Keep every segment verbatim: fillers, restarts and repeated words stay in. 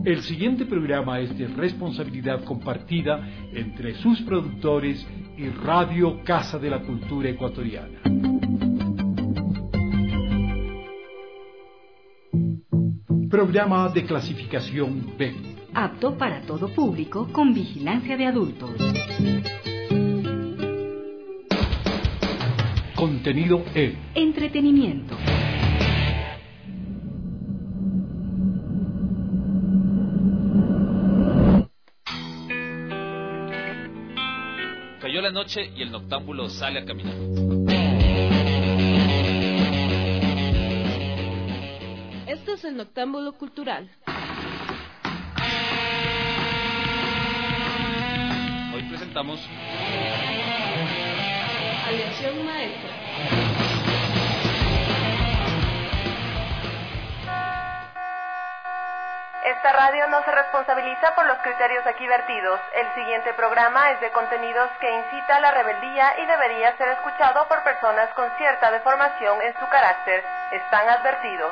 El siguiente programa es de responsabilidad compartida entre sus productores y Radio Casa de la Cultura Ecuatoriana. Programa de clasificación B. Apto para todo público con vigilancia de adultos. Contenido E. Entretenimiento. Cayó la noche y el noctámbulo sale a caminar. Este es el Noctámbulo Cultural. Hoy presentamos Aleación Maestra. Esta radio no se responsabiliza por los criterios aquí vertidos. El siguiente programa es de contenidos que incita a la rebeldía y debería ser escuchado por personas con cierta deformación en su carácter. Están advertidos.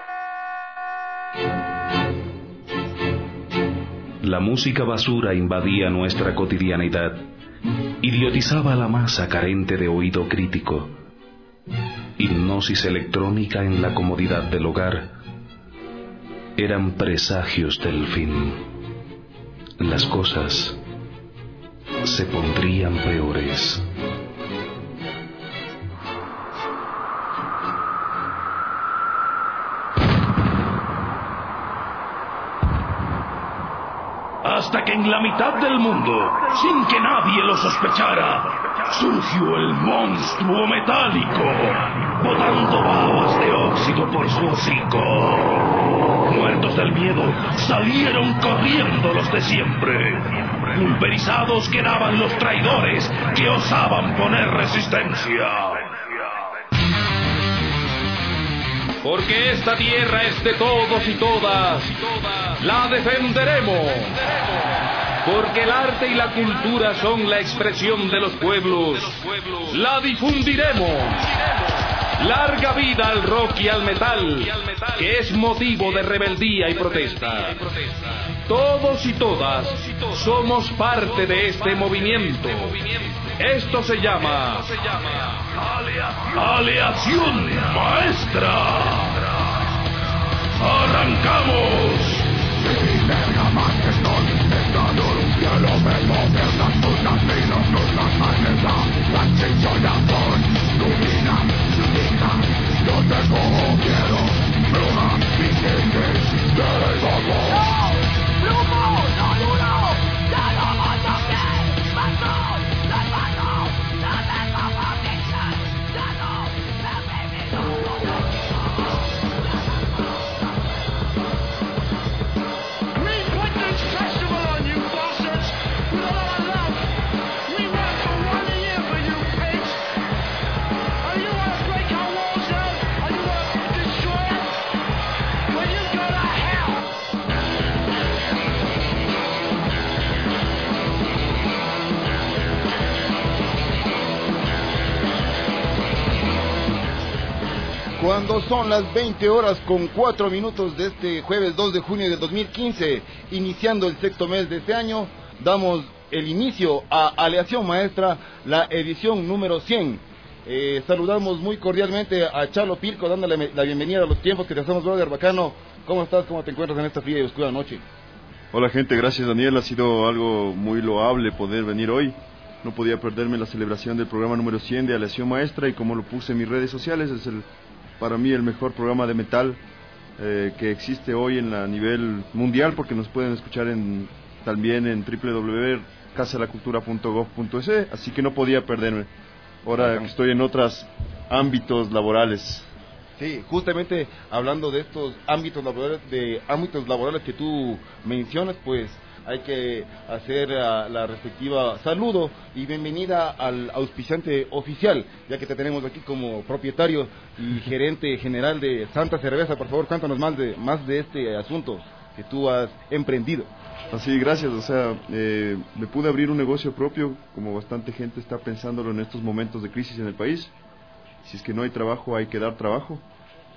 La música basura invadía nuestra cotidianidad, idiotizaba a la masa carente de oído crítico. Hipnosis electrónica en la comodidad del hogar. Eran presagios del fin. Las cosas se pondrían peores. Hasta que en la mitad del mundo, sin que nadie lo sospechara, surgió el monstruo metálico, botando babas de óxido por su hocico. Muertos del miedo, salieron corriendo los de siempre. Pulverizados quedaban los traidores que osaban poner resistencia. Porque esta tierra es de todos y todas, la defenderemos. Porque el arte y la cultura son la expresión de los pueblos, la difundiremos. Larga vida al rock y al metal, que es motivo de rebeldía y protesta. Todos y todas somos parte de este movimiento. Esto se llama Aleación Maestra. ¡Arrancamos! Cuando son las veinte horas con cuatro minutos de este jueves dos de junio de dos mil quince, iniciando el sexto mes de este año, damos el inicio a Aleación Maestra, la edición número cien. Eh, saludamos muy cordialmente a Chalo Pirco, dándole la bienvenida a los tiempos que te hacemos, brother bacano. ¿Cómo estás? ¿Cómo te encuentras en esta fría y oscura noche? Hola gente, gracias Daniel, ha sido algo muy loable poder venir hoy. No podía perderme la celebración del programa número cien de Aleación Maestra, y como lo puse en mis redes sociales, es el para mí el mejor programa de metal eh, que existe hoy en a nivel mundial, porque nos pueden escuchar en, también en doble u doble u doble u punto casa de la cultura punto gov punto es, así que no podía perderme, ahora que estoy en otros ámbitos laborales. Sí, justamente hablando de estos ámbitos laborales, de ámbitos laborales que tú mencionas, pues hay que hacer uh, la respectiva saludo y bienvenida al auspiciante oficial, ya que te tenemos aquí como propietario y gerente general de Santa Cerveza. Por favor, cuéntanos más de, más de este asunto que tú has emprendido. Así, gracias, o sea, eh, me pude abrir un negocio propio, como bastante gente está pensándolo en estos momentos de crisis en el país. Si es que no hay trabajo, hay que dar trabajo.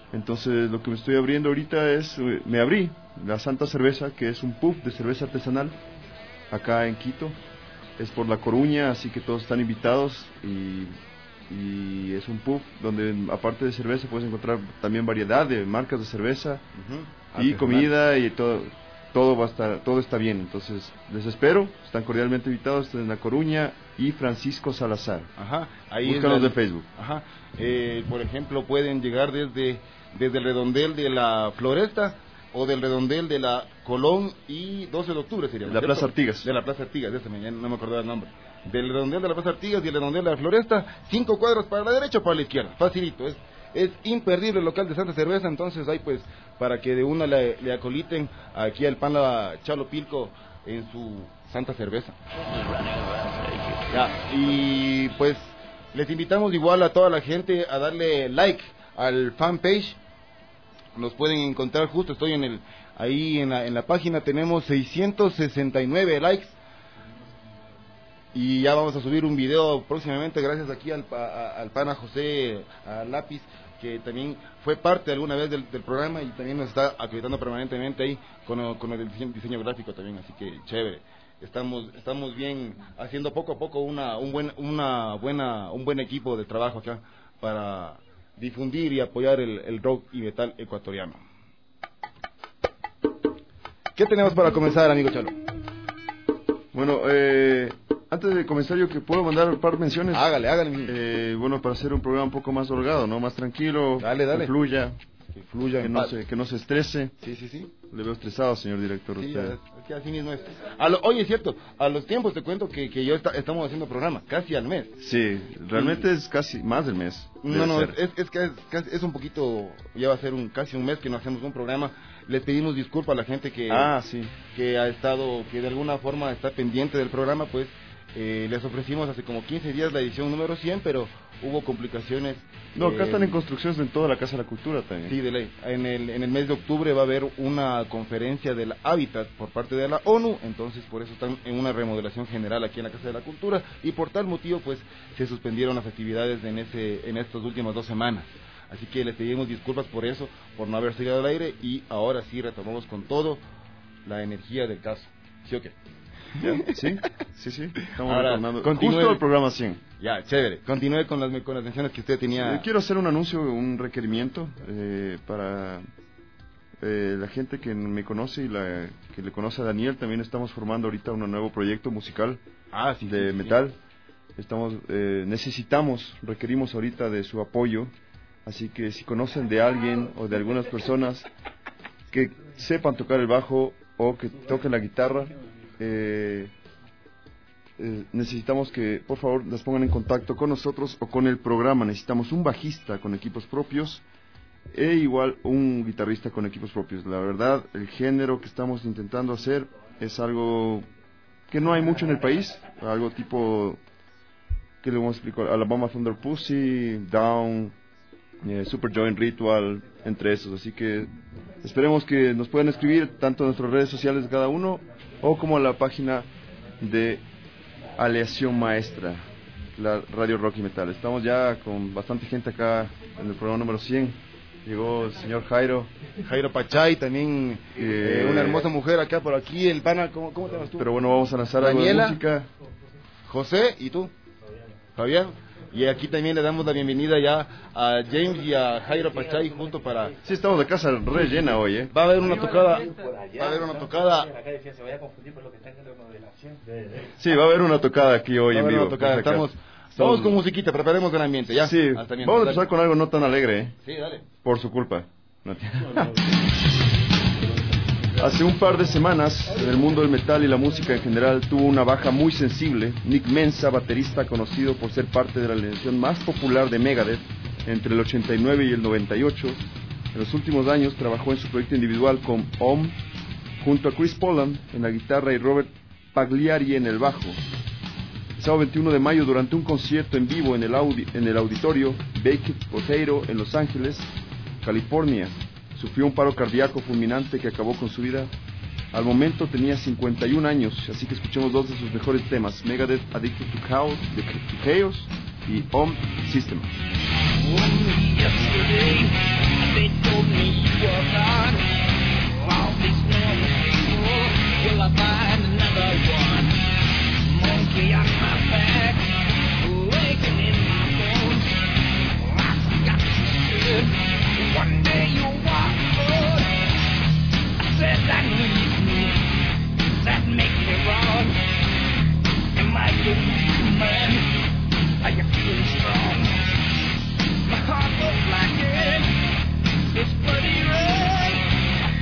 Entonces lo que me estoy abriendo ahorita es, me abrí la Santa Cerveza, que es un pub de cerveza artesanal acá en Quito. Es por La Coruña, así que todos están invitados y, y es un pub donde aparte de cerveza puedes encontrar también variedad de marcas de cerveza uh-huh. y comida y todo. Todo va a estar, todo está bien, entonces les espero, están cordialmente invitados en La Coruña y Francisco Salazar. Ajá, ahí búscanos de Facebook. Ajá, eh, por ejemplo, pueden llegar desde, desde el redondel de la Floresta o del redondel de la Colón y doce de octubre sería. De la Plaza Artigas. De la Plaza Artigas, ese me, no me acordaba el nombre. Del redondel de la Plaza Artigas y el redondel de la Floresta, cinco cuadros para la derecha o para la izquierda, facilito, es. Es imperdible el local de Santa Cerveza, entonces ahí pues para que de una le, le acoliten aquí al Pana Chalo Pilco en su Santa Cerveza. Ya, y pues les invitamos igual a toda la gente a darle like al fanpage. Nos pueden encontrar justo, estoy en el ahí en la, en la página, tenemos seiscientos sesenta y nueve likes. Y ya vamos a subir un video próximamente, gracias aquí al, a, al pana José a Lápiz, que también fue parte alguna vez del, del programa y también nos está acreditando permanentemente ahí con, con el diseño, diseño gráfico también, así que chévere. Estamos estamos bien haciendo poco a poco una un buen una buena un buen equipo de trabajo acá para difundir y apoyar el, el rock y metal ecuatoriano. ¿Qué tenemos para comenzar, amigo Chalo? Bueno, eh antes de comenzar, yo que puedo mandar un par de menciones. Hágale, hágale. Eh, bueno, para hacer un programa un poco más holgado, ¿no? Más tranquilo. Dale, dale. Que fluya. Que fluya. Que no, se, que no se estrese. Sí, sí, sí. Le veo estresado, señor director. Sí, usted. Es que así mismo es. A lo, oye, es cierto, a los tiempos te cuento que, que yo está, estamos haciendo programa, casi al mes. Sí, realmente y... es casi más del mes. No, no, es, es, es que es, casi, es un poquito, ya va a ser un casi un mes que no hacemos un programa. Les pedimos disculpas a la gente que, ah, sí. que ha estado, que de alguna forma está pendiente del programa, pues. Eh, les ofrecimos hace como quince días la edición número cien, pero hubo complicaciones. No, acá eh, están en construcciones en toda la Casa de la Cultura también. Sí, de ley. En el, en el mes de octubre va a haber una conferencia del Hábitat por parte de la ONU, entonces por eso están en una remodelación general aquí en la Casa de la Cultura y por tal motivo pues se suspendieron las actividades en, ese, en estas últimas dos semanas. Así que les pedimos disculpas por eso, por no haber seguido al aire y ahora sí retomamos con todo la energía del caso. ¿Sí o qué? ¿Ya? Sí, sí, sí. Estamos ahora, retornando. Justo el programa cien. Ya, chévere. Continúe con las, con las menciones que usted tenía. Sí, quiero hacer un anuncio, un requerimiento eh, para eh, la gente que me conoce y la que le conoce a Daniel. También estamos formando ahorita un nuevo proyecto musical ah, sí, de sí, metal. Sí. Estamos, eh, necesitamos, requerimos ahorita de su apoyo. Así que si conocen de alguien o de algunas personas que sepan tocar el bajo o que toquen la guitarra, Eh, eh, necesitamos que por favor las pongan en contacto con nosotros o con el programa. Necesitamos un bajista con equipos propios e igual un guitarrista con equipos propios. La verdad, el género que estamos intentando hacer es algo que no hay mucho en el país, algo tipo, ¿qué le vamos a explicar? Alabama Thunder Pussy, Down, eh, Super Joint Ritual, entre esos. Así que esperemos que nos puedan escribir tanto en nuestras redes sociales de cada uno o como a la página de Aleación Maestra, la Radio Rock y Metal. Estamos ya con bastante gente acá en el programa número cien. Llegó el señor Jairo. Jairo Pachay, también eh, eh, una hermosa mujer acá por aquí, el pana, ¿cómo, cómo te llamas tú? Pero bueno, vamos a lanzar Daniela, algo de música. José, ¿y tú? Fabián. Y aquí también le damos la bienvenida ya a James y a Jairo Pachay junto para... Sí, estamos de casa re llena hoy, ¿eh? Va a haber una tocada, va a haber una tocada... Sí, va a haber una tocada aquí hoy en vivo. Una tocada. Estamos, estamos con musiquita, preparemos el ambiente, ¿ya? Sí, Hasta vamos a empezar con algo no tan alegre, ¿eh? Sí, dale. Por su culpa. No Hace un par de semanas, el mundo del metal y la música en general tuvo una baja muy sensible. Nick Menza, baterista conocido por ser parte de la alineación más popular de Megadeth entre el ochenta y nueve y el noventa y ocho, en los últimos años trabajó en su proyecto individual con O M, junto a Chris Poland en la guitarra y Robert Pagliari en el bajo. El sábado veintiuno de mayo, durante un concierto en vivo en el, audi en el auditorio Baked Potato en Los Ángeles, California, sufrió un paro cardíaco fulminante que acabó con su vida. Al momento tenía cincuenta y un años, así que escuchemos dos de sus mejores temas: Megadeth, Addicted to Chaos, de Chaos, y O M System. They told me you were gone. All these normal people, will I find another one? Monkey on my back, aching in my bones. I forgot you should. One day you'll walk good. I said that leaves me, that makes me wrong. Am I the weak man? Are you feeling strong? My heart was blackened, it's pretty red.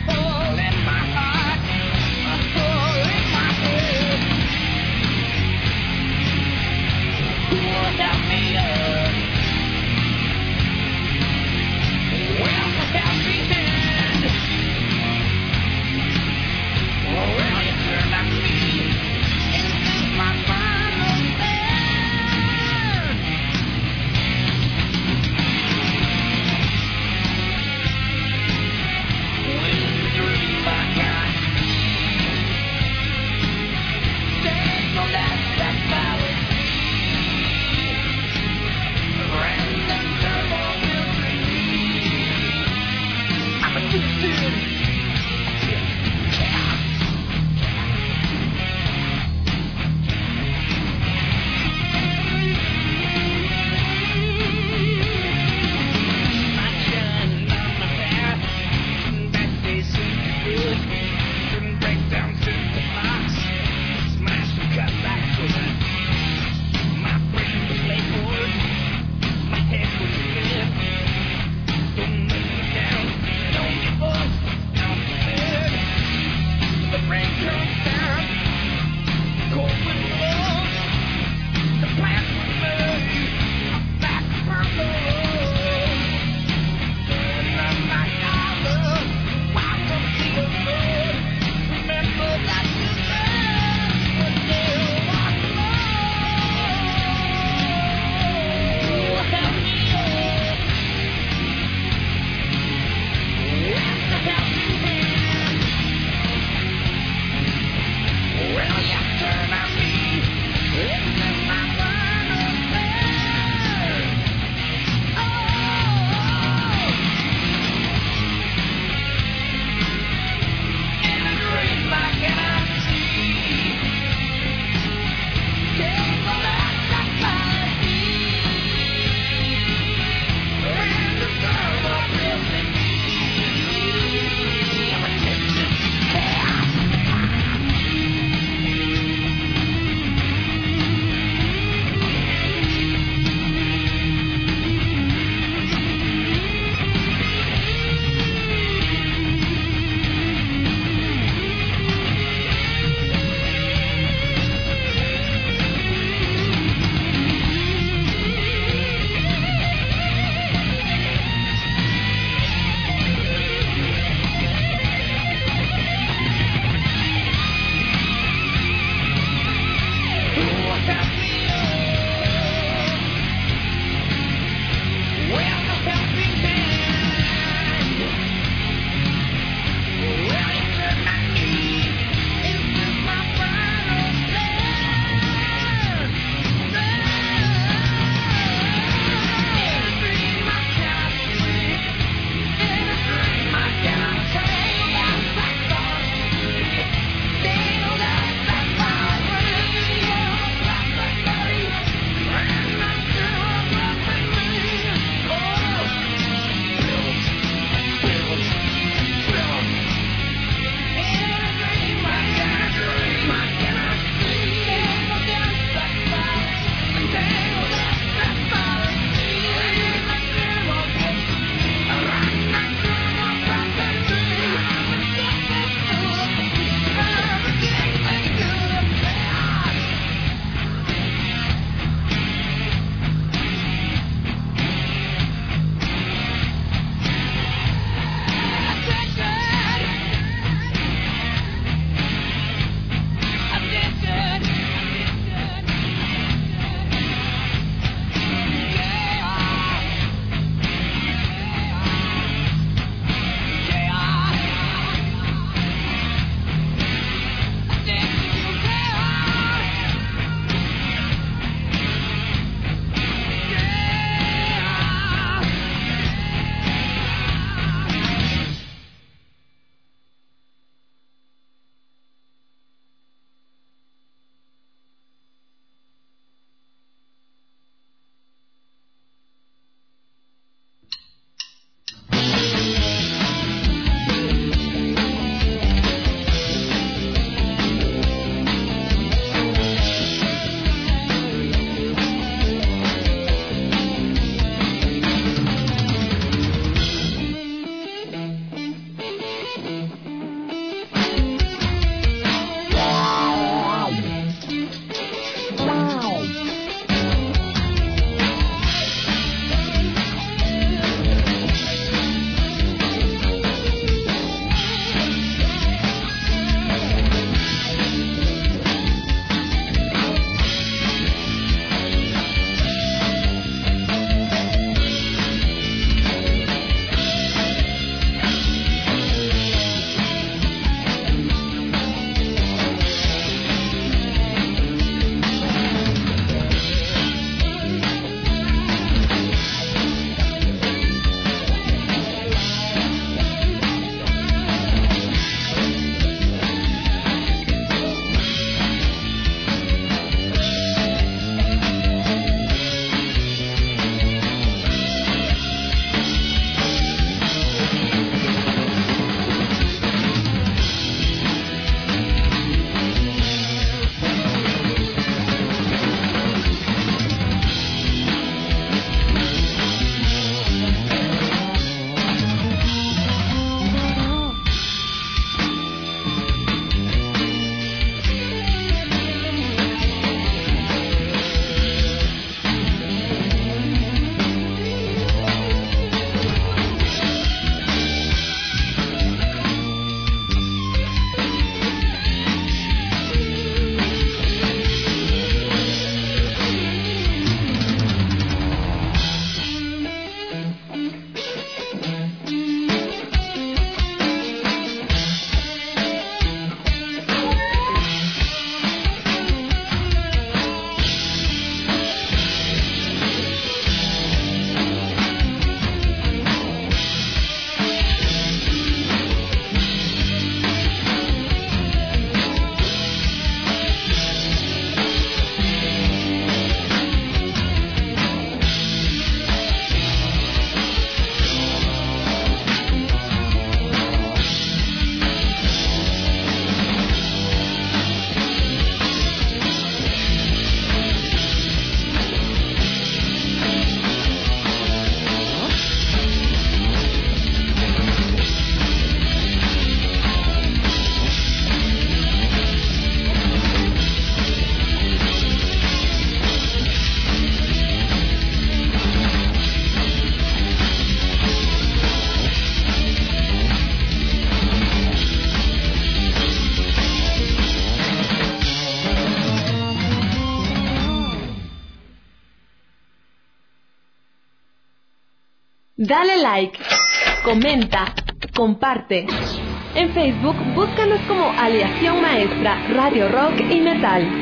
Dale like, comenta, comparte. En Facebook, búscanos como Aleación Maestra, Radio Rock y Metal.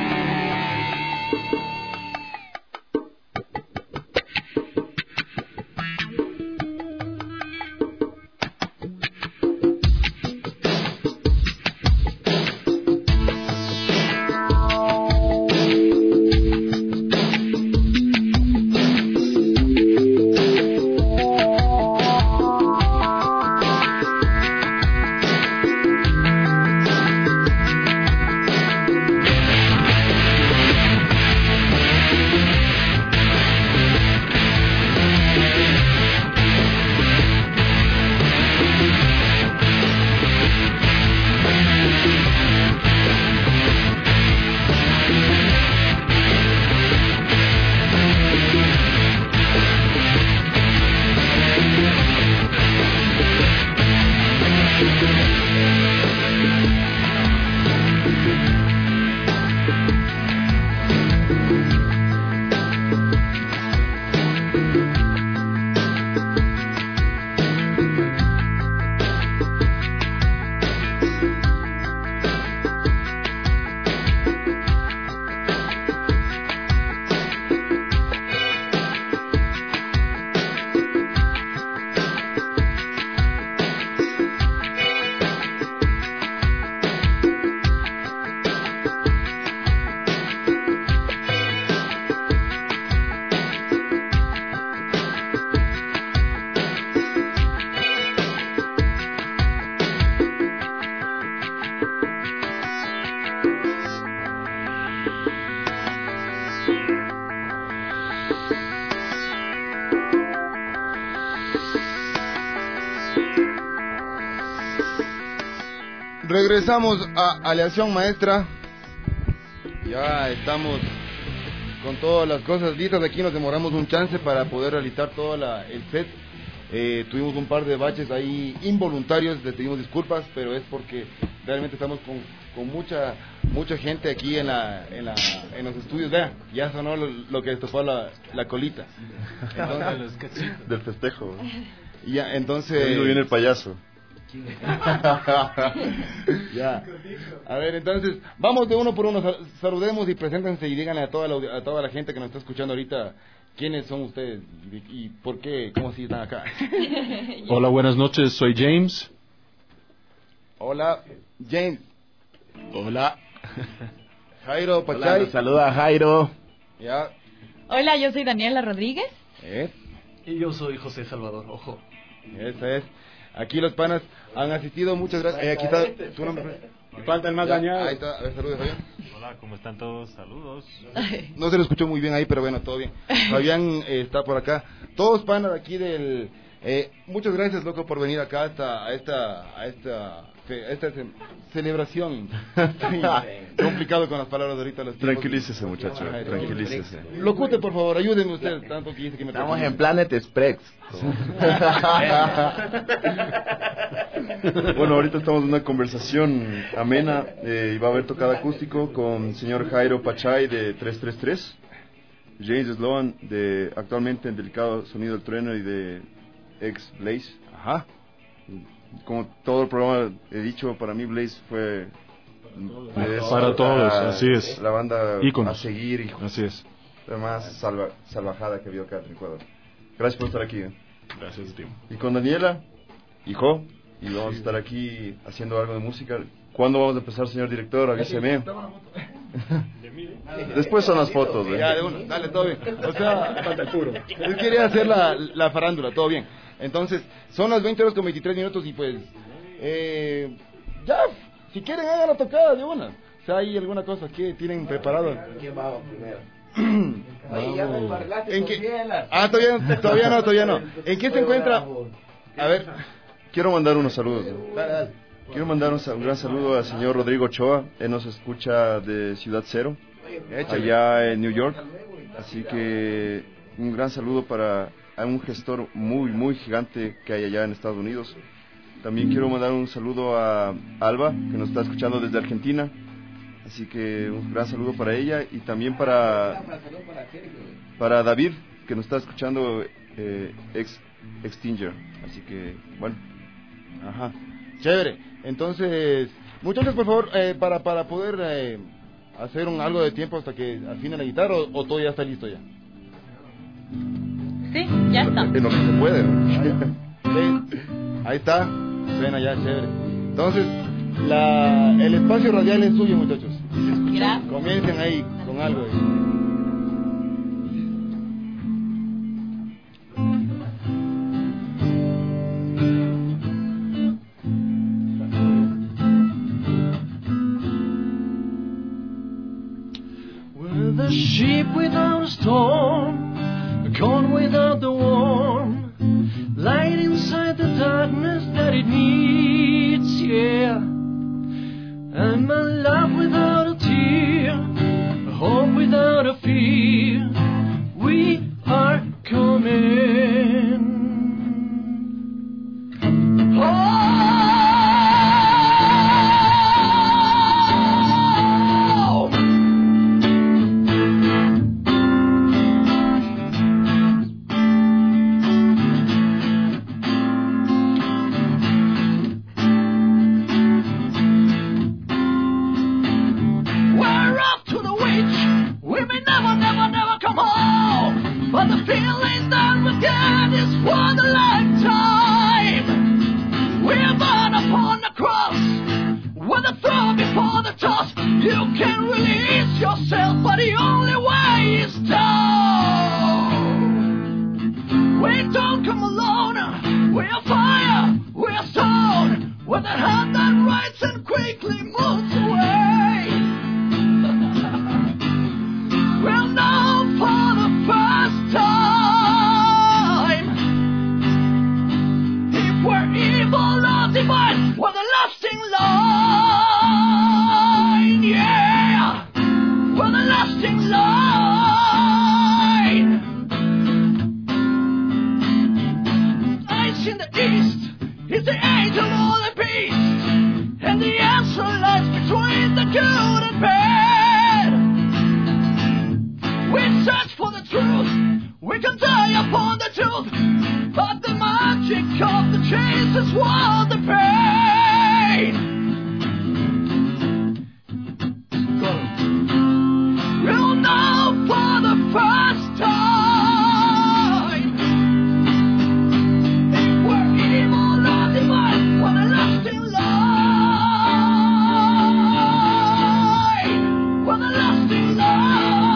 Regresamos a Aleación Maestra. Ya estamos con todas las cosas listas. Aquí nos demoramos un chance para poder realizar todo la, el set. Eh, tuvimos un par de baches ahí involuntarios, les pedimos disculpas, pero es porque realmente estamos con, con mucha mucha gente aquí en la, en la en los estudios. Vean, ya sonó lo, lo que tocó la, la colita. Entonces, del festejo. Ya, entonces viene el payaso. Ya. A ver, entonces, vamos de uno por uno, saludemos y preséntense y díganle a toda la, a toda la gente que nos está escuchando ahorita quiénes son ustedes y, y por qué, cómo así están acá. Hola, buenas noches, soy James. Hola, James. Hola. Jairo Pachay. Hola, saluda a Jairo. Ya. Hola, yo soy Daniela Rodríguez. ¿Eh? Y yo soy José Salvador, ojo. Esa es. Aquí los panas han asistido, muchas gracias. Eh, aquí está tu nombre. Falta el más dañado. Ahí está, a ver, saludos, Fabián. Hola, ¿cómo están todos? Saludos. No se lo escuchó muy bien ahí, pero bueno, todo bien. Fabián eh, está por acá. Todos panas de aquí del... Eh, muchas gracias, loco, por venir acá hasta, a esta... A esta a esta ce- celebración. Complicado con las palabras de ahorita. Los Tranquilícese, muchacho, Ay, tranquilícese. Locute, por favor, ayúdenme ustedes, tanto que dice que me Estamos en Planet Express. Bueno, ahorita estamos en una conversación amena eh, y va a haber tocado acústico con el señor Jairo Pachay de tres tres tres, James Sloan de actualmente en Delicado Sonido del Trueno y de ex Blaze. Ajá. Como todo el programa he dicho, para mí Blaze fue para, para todos, la, así es. La banda Íconos. a seguir y así es. La más salva, salvajada que ha habido acá en Ecuador. Gracias por estar aquí. ¿eh? Gracias, tío. Y con Daniela, hijo, y vamos a estar aquí haciendo algo de música. ¿Cuándo vamos a empezar, señor director? Avíseme. Después son las fotos. ¿eh? Ya, de uno, dale, todo bien. O sea, falta el puro. Él quería hacer la, la farándula, todo bien. Entonces, son las veinte horas con veintitrés minutos y pues, eh, ya, si quieren hagan la tocada de una. O sea, hay alguna cosa que tienen preparado. ¿Quién va primero? Oye, ya me embargaste con bielas. Ah, todavía, todavía no, todavía no. ¿En qué se encuentra? A ver, quiero mandar unos saludos. ¿eh? Dale, dale. Quiero mandar un, un gran saludo al señor Rodrigo Ochoa. Él nos escucha de Ciudad Cero, allá en New York. Así que un gran saludo para a un gestor muy, muy gigante que hay allá en Estados Unidos. También quiero mandar un saludo a Alba, que nos está escuchando desde Argentina. Así que un gran saludo para ella y también para, para David, que nos está escuchando, eh, ex Extinger. Así que, bueno. Ajá, chévere. Entonces, muchachos, por favor, eh, para, para poder eh, hacer un, algo de tiempo hasta que afine la guitarra, o, o todo ya está listo ya. Sí, ya está. En lo que se puede. Sí, ahí está, suena ya, chévere. Entonces, la, el espacio radial es suyo, muchachos. Gracias. Comiencen ahí con algo. Ahí. A ship without a storm, a corn without the warm, light inside the darkness that it needs, yeah. I'm a love without a tear, a hope without a fear. We are coming. Oh! But the feeling that we get is for the lifetime. We're born upon the cross, with a throw before the toss. You can release yourself, but the only way is down. We don't come alone, we're fire, we're stone, with a hand that writes and quickly moves away. We'll know for the first time if we're evil or divine, we're the lasting line, yeah, we're the lasting line. Eyes in the east is the angel or the beast, and the answer lies between the good and bad. We search for the truth, we can die upon the truth, but the magic of the chase is worth the pain. We'll know for the first time if we're evil or divine, we're the lasting line, we're the lasting line.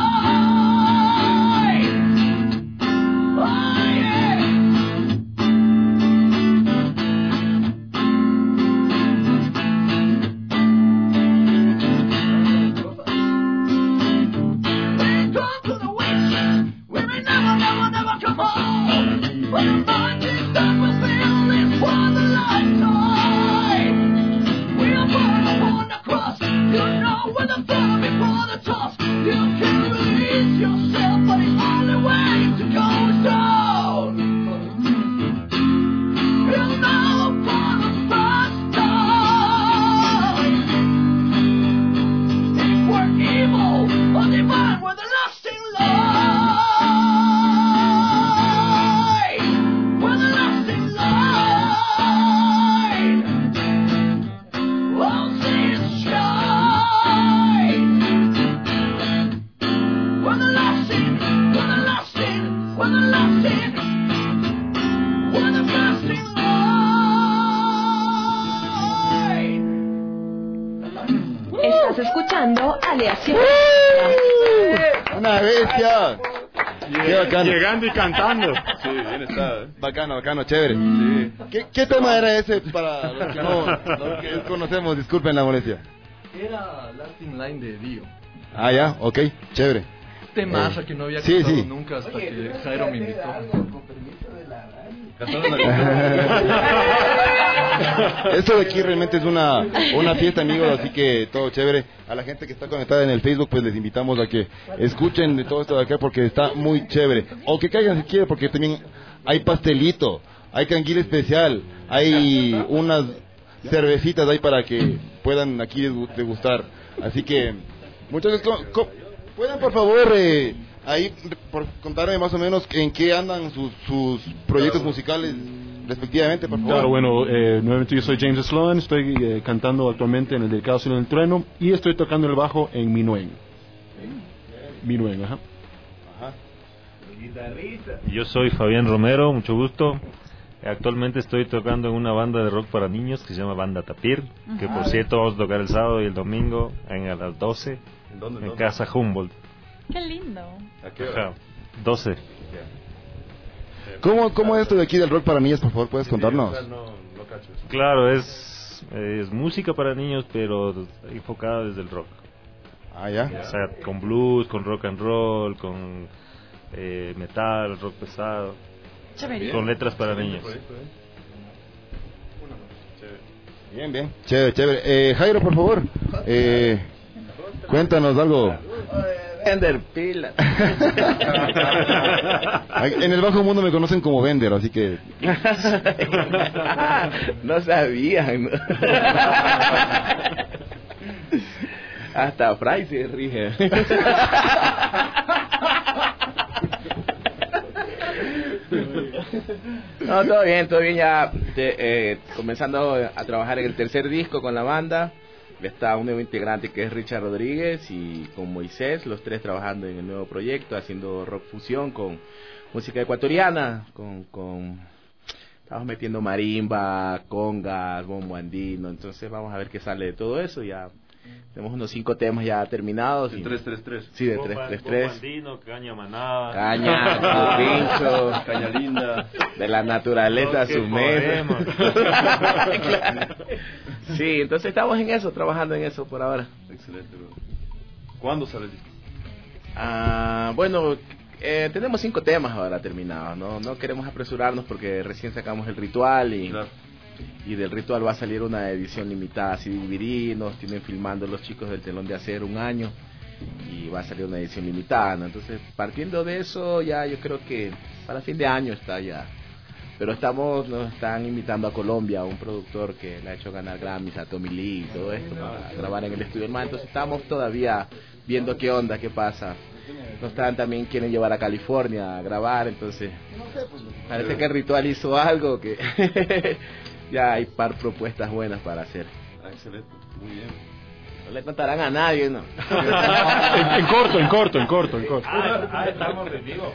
But the magic that we feel is for the lifetime. We are born upon the cross. You know when the fall before the toss. You can release yourself, but the only way to go is down. We'll know for the first time if we're evil or divine, we're the lasting line. Estás escuchando Aleación. ¡Una bestia! Qué bacano. Llegando y cantando. Sí, bien está. Bacano, bacano, chévere. Sí. ¿Qué, ¿Qué tema era ese para los que no, los que conocemos? Disculpen la molestia. Era Lasting Line de Dio. Ah, ya, ok, chévere. Temaza eh, que no había sí, cantado sí. nunca hasta que Jairo me invitó. Esto de aquí realmente es una, una fiesta, amigos, así que todo chévere. A la gente que está conectada en el Facebook, pues les invitamos a que escuchen de todo esto de acá porque está muy chévere. O que caigan si quieren, porque también hay pastelito, hay canguil especial, hay unas cervecitas ahí para que puedan aquí degustar. Así que, muchachos, ¿pueden por favor eh, ahí, por contarme más o menos en qué andan sus, sus proyectos musicales respectivamente, por favor. Claro, bueno, eh, nuevamente yo soy James Sloan, estoy eh, cantando actualmente en el Delicado Cielo del Trueno y estoy tocando el bajo en Minuen. Minuen, ajá. Ajá. Yo soy Fabián Romero, mucho gusto. Actualmente estoy tocando en una banda de rock para niños que se llama Banda Tapir, que por cierto vamos a tocar el sábado y el domingo en a las doce ¿En dónde? en dónde? Casa Humboldt. Qué lindo. ¿A qué hora? Ajá, doce. ¿Cómo, ¿Cómo es esto de aquí del rock para niños, por favor, puedes contarnos? No, no cacho. Claro, es, es música para niños, pero enfocada desde el rock. Ah, ya. O sea, con blues, con rock and roll, con eh, metal, rock pesado, Chévere. con letras para niños. Bien, bien. Chévere, chévere. Eh, Jairo, por favor, eh, cuéntanos algo. Vender pilas. En el bajo mundo me conocen como Vender, así que... No sabían, ¿no? Hasta Fry se rige. No, todo bien, todo bien. Ya te, eh, comenzando a trabajar en el tercer disco con la banda. Está un nuevo integrante que es Richard Rodríguez y con Moisés, los tres trabajando en el nuevo proyecto, haciendo rock fusión con música ecuatoriana, con... con estamos metiendo marimba, congas, bombo andino, entonces vamos a ver qué sale de todo eso. Ya tenemos unos cinco temas ya terminados. De tres tres tres. Sí, de tres tres tres. Bombo andino, caña manada. Caña, pincho, caña linda. De la naturaleza a su mesa. Claro. Sí, entonces estamos en eso, trabajando en eso por ahora. Excelente, bro. ¿Cuándo sale el disco? Ah, bueno, eh, tenemos cinco temas ahora terminados, ¿no? No queremos apresurarnos porque recién sacamos el ritual y, Claro. y del ritual va a salir una edición limitada así D V D, nos tienen filmando los chicos del Telón de Acero un año y va a salir una edición limitada, ¿no? Entonces, partiendo de eso, ya yo creo que para fin de año está ya. Pero estamos, nos están invitando a Colombia, a un productor que le ha hecho ganar Grammys a Tommy Lee y todo esto, para grabar en el estudio hermano. Entonces estamos todavía viendo qué onda, qué pasa. Nos están también, quieren llevar a California a grabar, entonces parece que el ritual hizo algo, que ya hay par propuestas buenas para hacer. Ah, excelente, muy bien. No le contarán a nadie, ¿no? en, en corto, en corto, en corto, en corto. Ah, ah, estamos en vivo.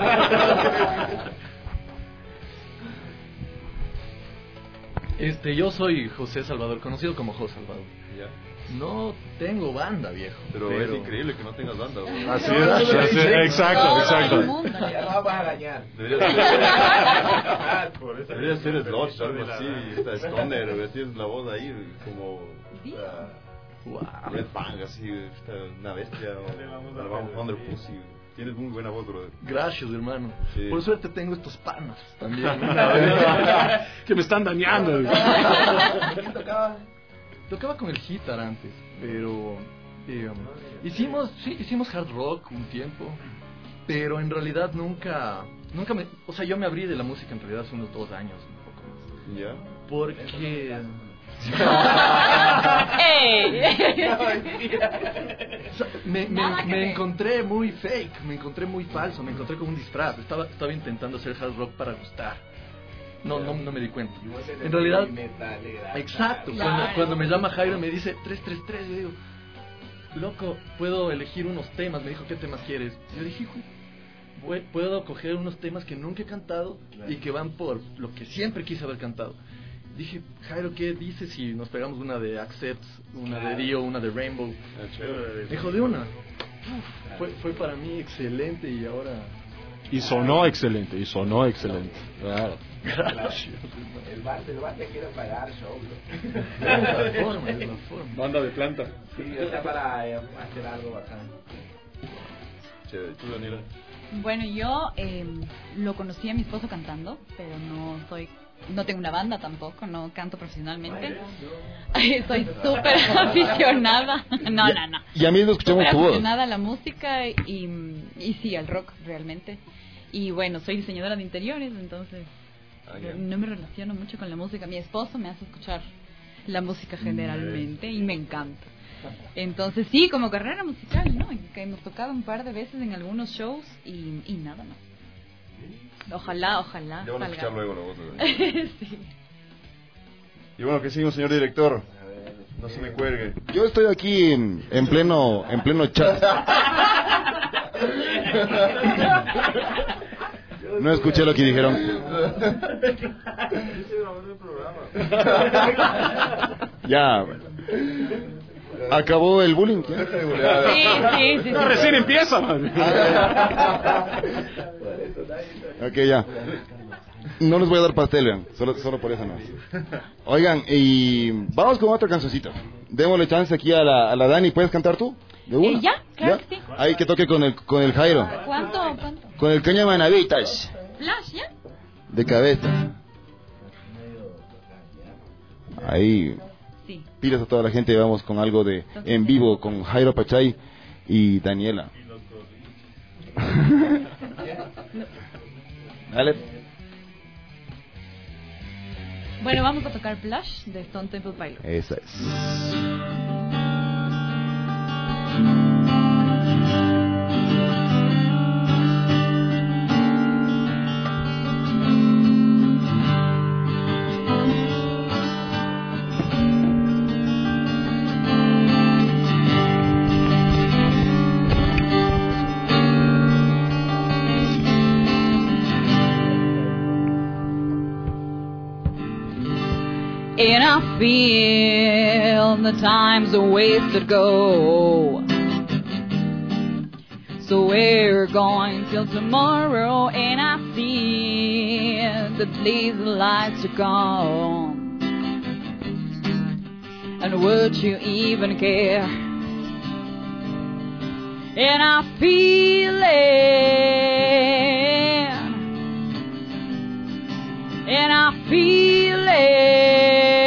Este, yo soy José Salvador, conocido como José Salvador. Ya. No tengo banda, viejo. Pero, pero... es increíble que no tengas banda, bro. Así es, así es, exacto, exacto. Ya no vas a dañar. Debería ser, debería ser Sludge, algo así, esta Stoner, o así es la voz ahí, como uh, Wow. Red Bang, así, esta, una bestia, o Wonder Pussy. Tienes muy buena voz, brother. Gracias, hermano. Sí. Por suerte tengo estos panas también. que me están dañando. ¿Quién tocaba? Tocaba con el guitar antes, pero eh, hicimos, sí, hicimos hard rock un tiempo, pero en realidad nunca, nunca me, o sea, yo me abrí de la música en realidad hace unos dos años, un poco más. ¿Ya? Porque o sea, me, me, me encontré muy fake, me encontré muy falso, me encontré como un disfraz. Estaba, estaba intentando hacer hard rock para gustar. No, no, no me di cuenta. En realidad, exacto. Cuando, cuando me llama Jairo y me dice tres tres tres, yo digo, loco, puedo elegir unos temas. Me dijo, ¿qué temas quieres? Yo dije, "Pu- puedo coger unos temas que nunca he cantado y que van por lo que siempre quise haber cantado. Dije, Jairo, ¿qué dices si nos pegamos una de Accept, una de Dio, una de Rainbow? Dijo, de una. Uf, fue, fue para mí excelente y ahora... Y sonó excelente, y sonó excelente. Claro. Gracias. El bar, el bar te quiere pagar show, bro. Es la forma, es la forma. Banda de planta. Sí, o sea, para eh, hacer algo bacán. Chévere, tú, Daniela. Bueno, yo eh, lo conocí a mi esposo cantando, pero no soy, no tengo una banda tampoco, no canto profesionalmente. Soy súper aficionada. No, no, no. Y a mí lo escuchamos Súper tu voz. aficionada a la música y, y sí, al rock realmente. Y bueno, soy diseñadora de interiores, entonces Ah, ya. no me relaciono mucho con la música. Mi esposo me hace escuchar la música generalmente y me encanta. Entonces sí, como carrera musical, ¿no? Que hemos tocado un par de veces en algunos shows y, y nada más. Ojalá, ojalá. Ya van a salga. escuchar luego la voz de Sí. Y bueno, ¿qué seguimos, señor director? No se me cuelgue. Yo estoy aquí en, en pleno en pleno chat. No escuché lo que dijeron. Ya. Acabó el bullying. ¿Ya? Sí, sí, sí, sí. No, recién empieza, man. Ok, ya. No les voy a dar pastel, vean. Solo, solo por eso no. Oigan, y vamos con otra cancioncita. Démosle chance aquí a la, a la Dani. ¿Puedes cantar tú? ¿De una? Eh, ya, claro ¿Ya? que sí. Ahí que toque con el, con el Jairo. ¿Cuánto? ¿Cuánto? Con el Caña Manavitas. Flash, ¿ya? De cabeza. Ahí. Sí. Pilas a toda la gente. Vamos con algo de en vivo con Jairo Pachay y Daniela. Dale. Bueno, vamos a tocar Flash de Stone Temple Pilots. Esa es. And I feel the time's a wasted go. So we're going till tomorrow, and I see the blazing lights are gone. And would you even care? And I feel it, and I feel it.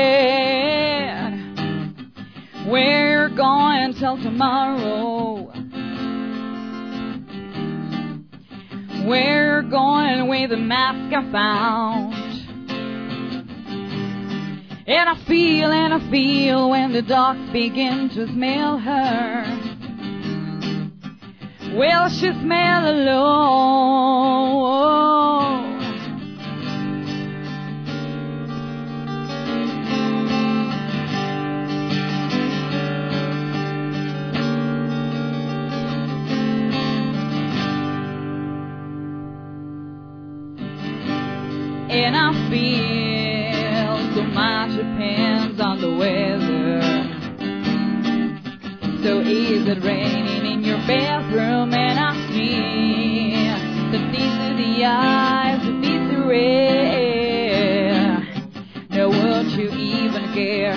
We're going till tomorrow. We're going with the mask I found. And I feel, and I feel when the dogs begin to smell her. Will she smell alone? And I feel so much depends on the weather. So is it raining in your bathroom? And I see that these are the eyes, that these are red. Now would you even care?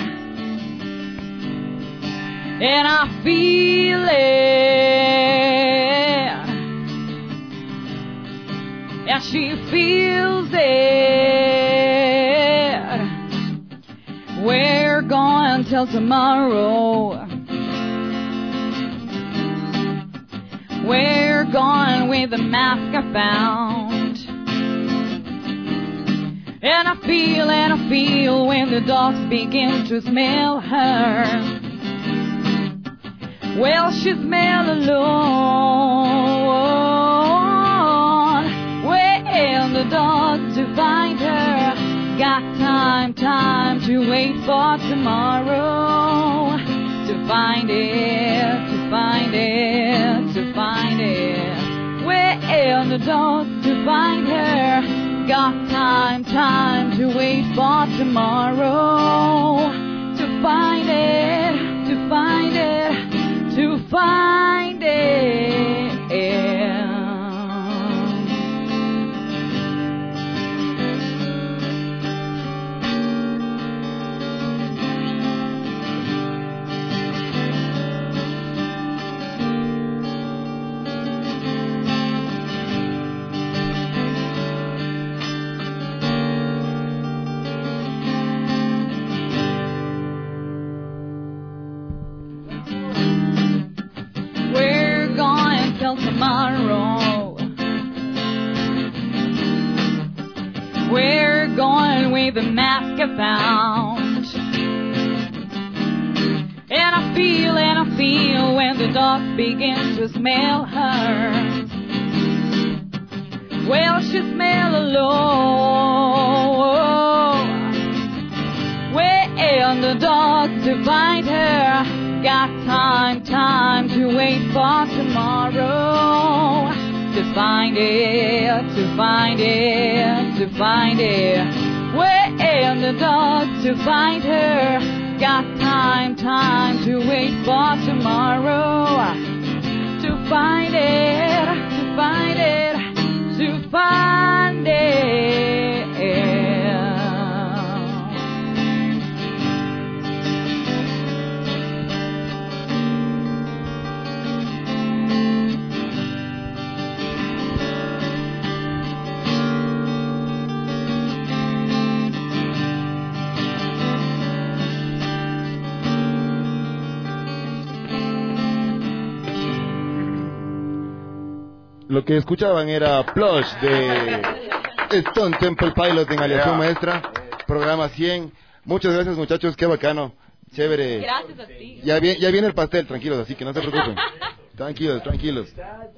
And I feel it, and she feels it. We're going till tomorrow. We're going with the mask I found. And I feel, and I feel when the dogs begin to smell her. Will she smell alone? When the dogs to find her. Got time, time to wait for tomorrow. To find it, to find it, to find it. Where the dogs to find her. Got time, time to wait for tomorrow. To find it, to find it, to find it. Tomorrow we're going with the mask I found. feel and I feel when the dogs begin to smell her. Well, she smell alone. When the dogs to find her, got time, time to wait for tomorrow. To find it, to find it, to find it. When the dogs to find her, got time, time to wait for tomorrow. To find it, to find it, to find it. Lo que escuchaban era Plush de Stone Temple Pilots en Aleación Maestra, programa cien. Muchas gracias, muchachos, qué bacano, chévere. Gracias a ti. Ya viene, ya viene el pastel, tranquilos, así que no se preocupen. Tranquilos, tranquilos.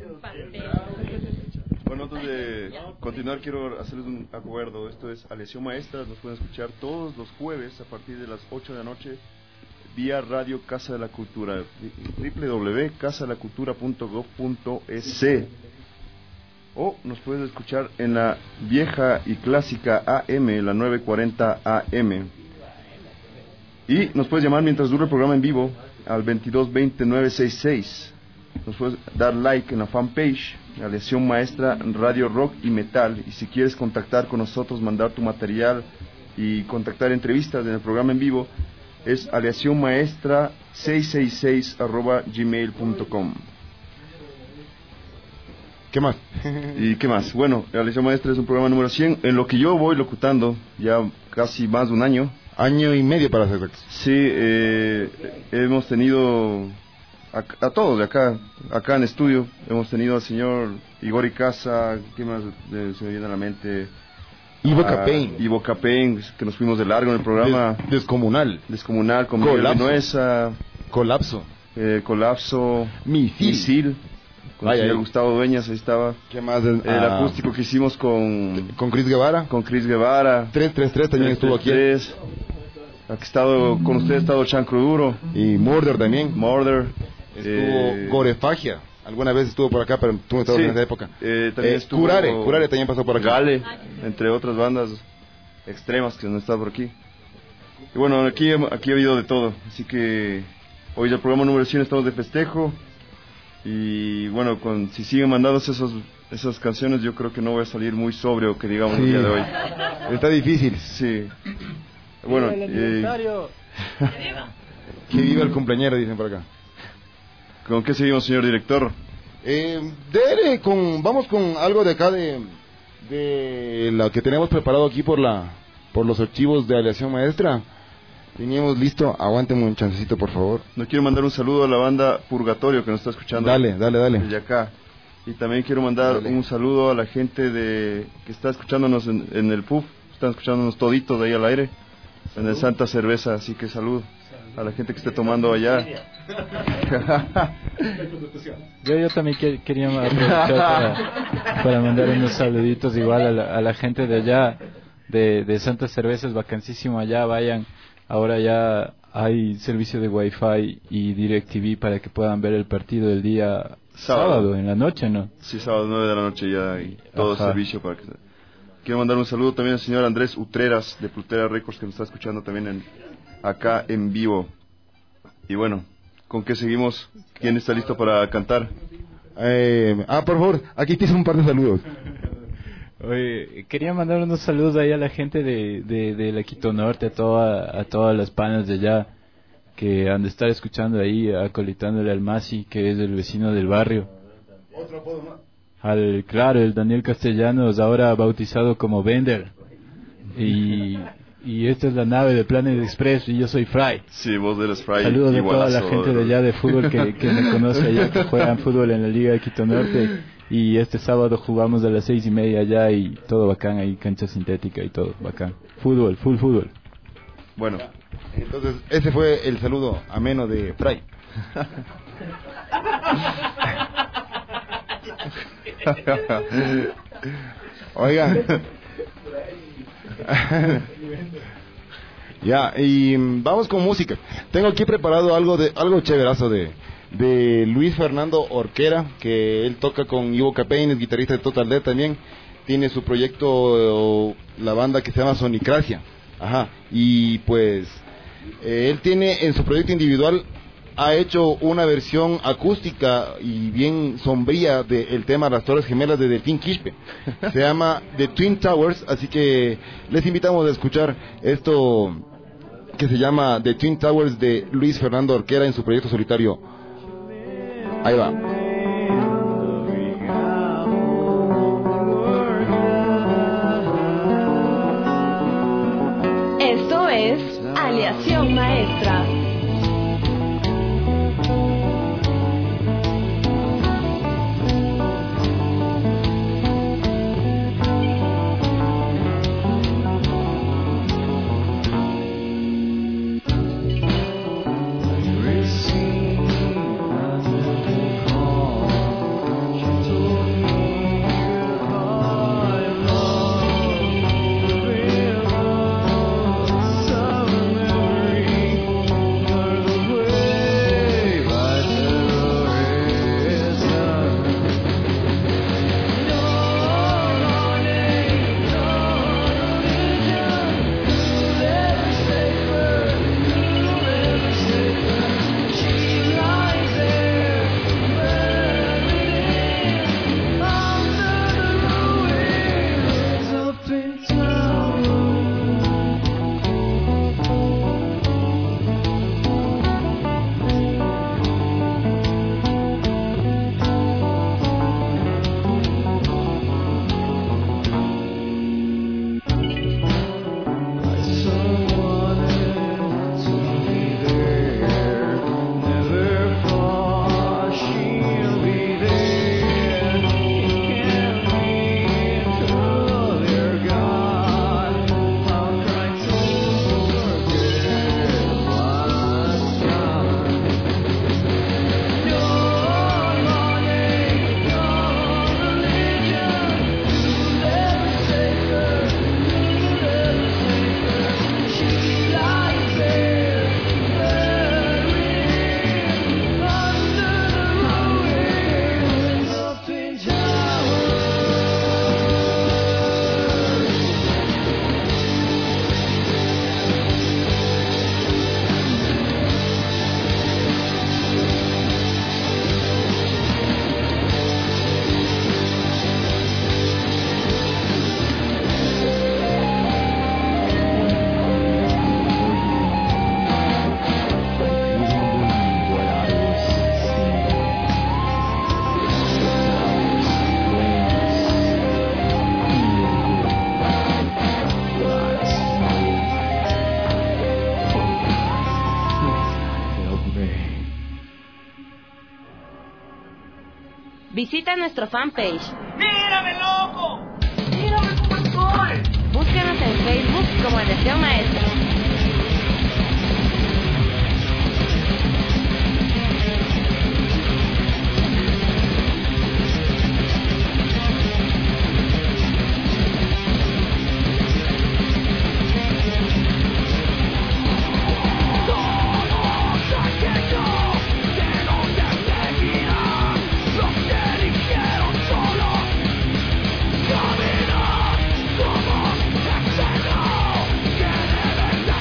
Bueno, antes de continuar quiero hacerles un acuerdo. Esto es Aleación Maestra, nos pueden escuchar todos los jueves a partir de las ocho de la noche vía Radio Casa de la Cultura, doble u doble u doble u punto casa de la cultura punto gov punto es. O nos puedes escuchar en la vieja y clásica A M, la novecientos cuarenta A M. Y nos puedes llamar mientras dure el programa en vivo al veintidós veinte nueve sesenta y seis. Nos puedes dar like en la fanpage, Aleación Maestra Radio Rock y Metal. Y si quieres contactar con nosotros, mandar tu material y contactar entrevistas en el programa en vivo, es aleacionmaestra seiscientos sesenta y seis arroba gmail punto com. ¿Qué más? ¿Y qué más? Bueno, Aleación Maestra es un programa número cien, en lo que yo voy locutando ya casi más de un año. Año y medio para ser exactos. Sí, eh, hemos tenido a, a todos de acá, acá en estudio, hemos tenido al señor Igor Icaza, ¿qué más eh, se me viene a la mente? Ivo Capain. Ivo Capain, que nos fuimos de largo en el programa. Des, descomunal. Descomunal, con Miguel Vinuesa. Colapso. Eh, colapso. Misil. Misil. Con el señor Gustavo Dueñas, ahí estaba. ¿Qué más? El, el ah, acústico que hicimos con... Con Chris Guevara. Con Chris Guevara. tres tres tres también estuvo aquí. Aquí ha estado, con usted ha estado Chancro Duro. Y Murder también. Murder. Estuvo eh, Gorefagia. Alguna vez estuvo por acá, pero tú no estabas sí, en esa época. Eh, también eh, estuvo... Curare. Curare también pasó por acá. Gale, entre otras bandas extremas que no están por aquí. Y bueno, aquí, aquí ha habido de todo. Así que hoy es el programa número cien, estamos de festejo. Y bueno, con, si siguen mandándose esos, esas canciones, yo creo que no voy a salir muy sobrio, que digamos, sí. El día de hoy. Está difícil. Sí. Bueno, el aniversario. Eh... que viva el cumpleañero, dicen por acá. ¿Con qué seguimos, señor director? Eh, dele con, vamos con algo de acá de, de lo que tenemos preparado aquí por la, por los archivos de Aleación Maestra. Teníamos listo, aguánteme un chancecito, por favor. No quiero mandar un saludo a la banda Purgatorio que nos está escuchando. Dale, dale, dale. Desde acá. Y también quiero mandar dale. un saludo a la gente de que está escuchándonos en, en el P U F. Están escuchándonos toditos de ahí al aire. En el Santa Cerveza, así que salud a la gente que esté tomando allá. yo, yo también que, quería aprovechar para, para mandar unos saluditos igual a la, a la gente de allá, de, de Santa Cerveza, es vacancísimo allá, vayan. Ahora ya hay servicio de Wi-Fi y DirecTV para que puedan ver el partido del día sábado, sábado en la noche, ¿no? Sí, sábado nueve de la noche ya hay todo el servicio para que... Quiero mandar un saludo también al señor Andrés Utreras de Plutera Records que nos está escuchando también en, acá en vivo. Y bueno, ¿con qué seguimos? ¿Quién está listo para cantar? Eh, ah, por favor, aquí tienes un par de saludos. Oye, quería mandar unos saludos ahí a la gente de, de, de la Quito Norte, a, toda, a todas las panas de allá que han de estar escuchando ahí, acolitándole al Masi, que es el vecino del barrio. Otro apodo más. Al, claro, el Daniel Castellanos, ahora bautizado como Bender. Y, y esta es la nave de Planet Express y yo soy Fry. Sí, vos eres Fry. Saludos a toda la gente de allá de fútbol que, que me conoce allá, que juegan fútbol en la Liga de Quito Norte. Y este sábado jugamos a las seis y media allá y todo bacán, ahí cancha sintética y todo bacán. Fútbol, full fútbol. Bueno, Entonces, ese fue el saludo ameno de Fray. Oigan. Ya, y vamos con música. Tengo aquí preparado algo de algo chéverazo de de Luis Fernando Orquera, que él toca con Ivo Capain, es guitarrista de Total Death también. Tiene su proyecto, la banda que se llama Sonicracia. Ajá. Y pues eh, él tiene en su proyecto individual, ha hecho una versión acústica y bien sombría del tema Las Torres Gemelas de Delfín Quispe. Se llama The Twin Towers, así que les invitamos a escuchar esto que se llama The Twin Towers de Luis Fernando Orquera en su proyecto solitario. Ahí va. Esto es Aleación Maestra. Visita nuestro fanpage. ¡Mírame, loco! ¡Mírame cómo estoy! Búscanos en Facebook como Aleación Maestra. Caminar como exceso, que deben de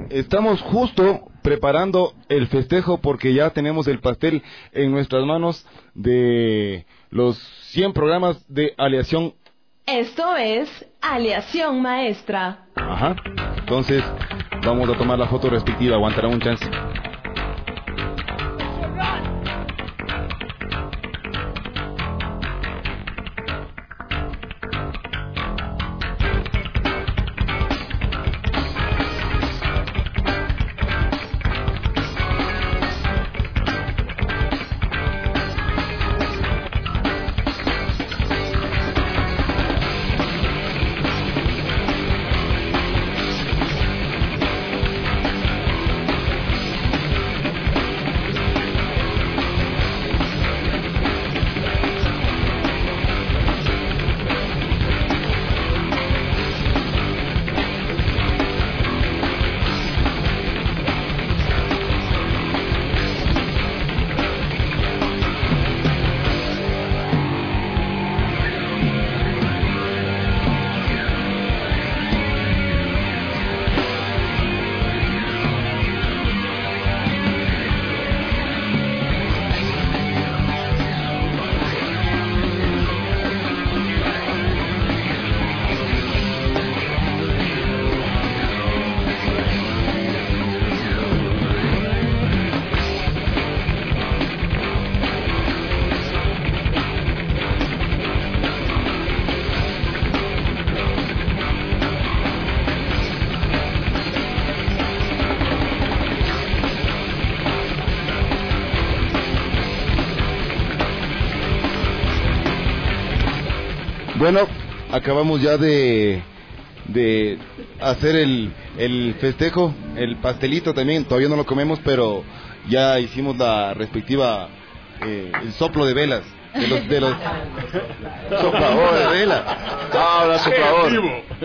estamos justo preparando el festejo porque ya tenemos el pastel en nuestras manos de los cien programas de Aleación. Esto es Aleación Maestra. Ajá. Entonces, vamos a tomar la foto respectiva. Aguantará un chance. Bueno, acabamos ya de, de hacer el, el festejo, el pastelito también, todavía no lo comemos, pero ya hicimos la respectiva, eh, el soplo de velas, de los, de los soplador de vela. Ahora soplador.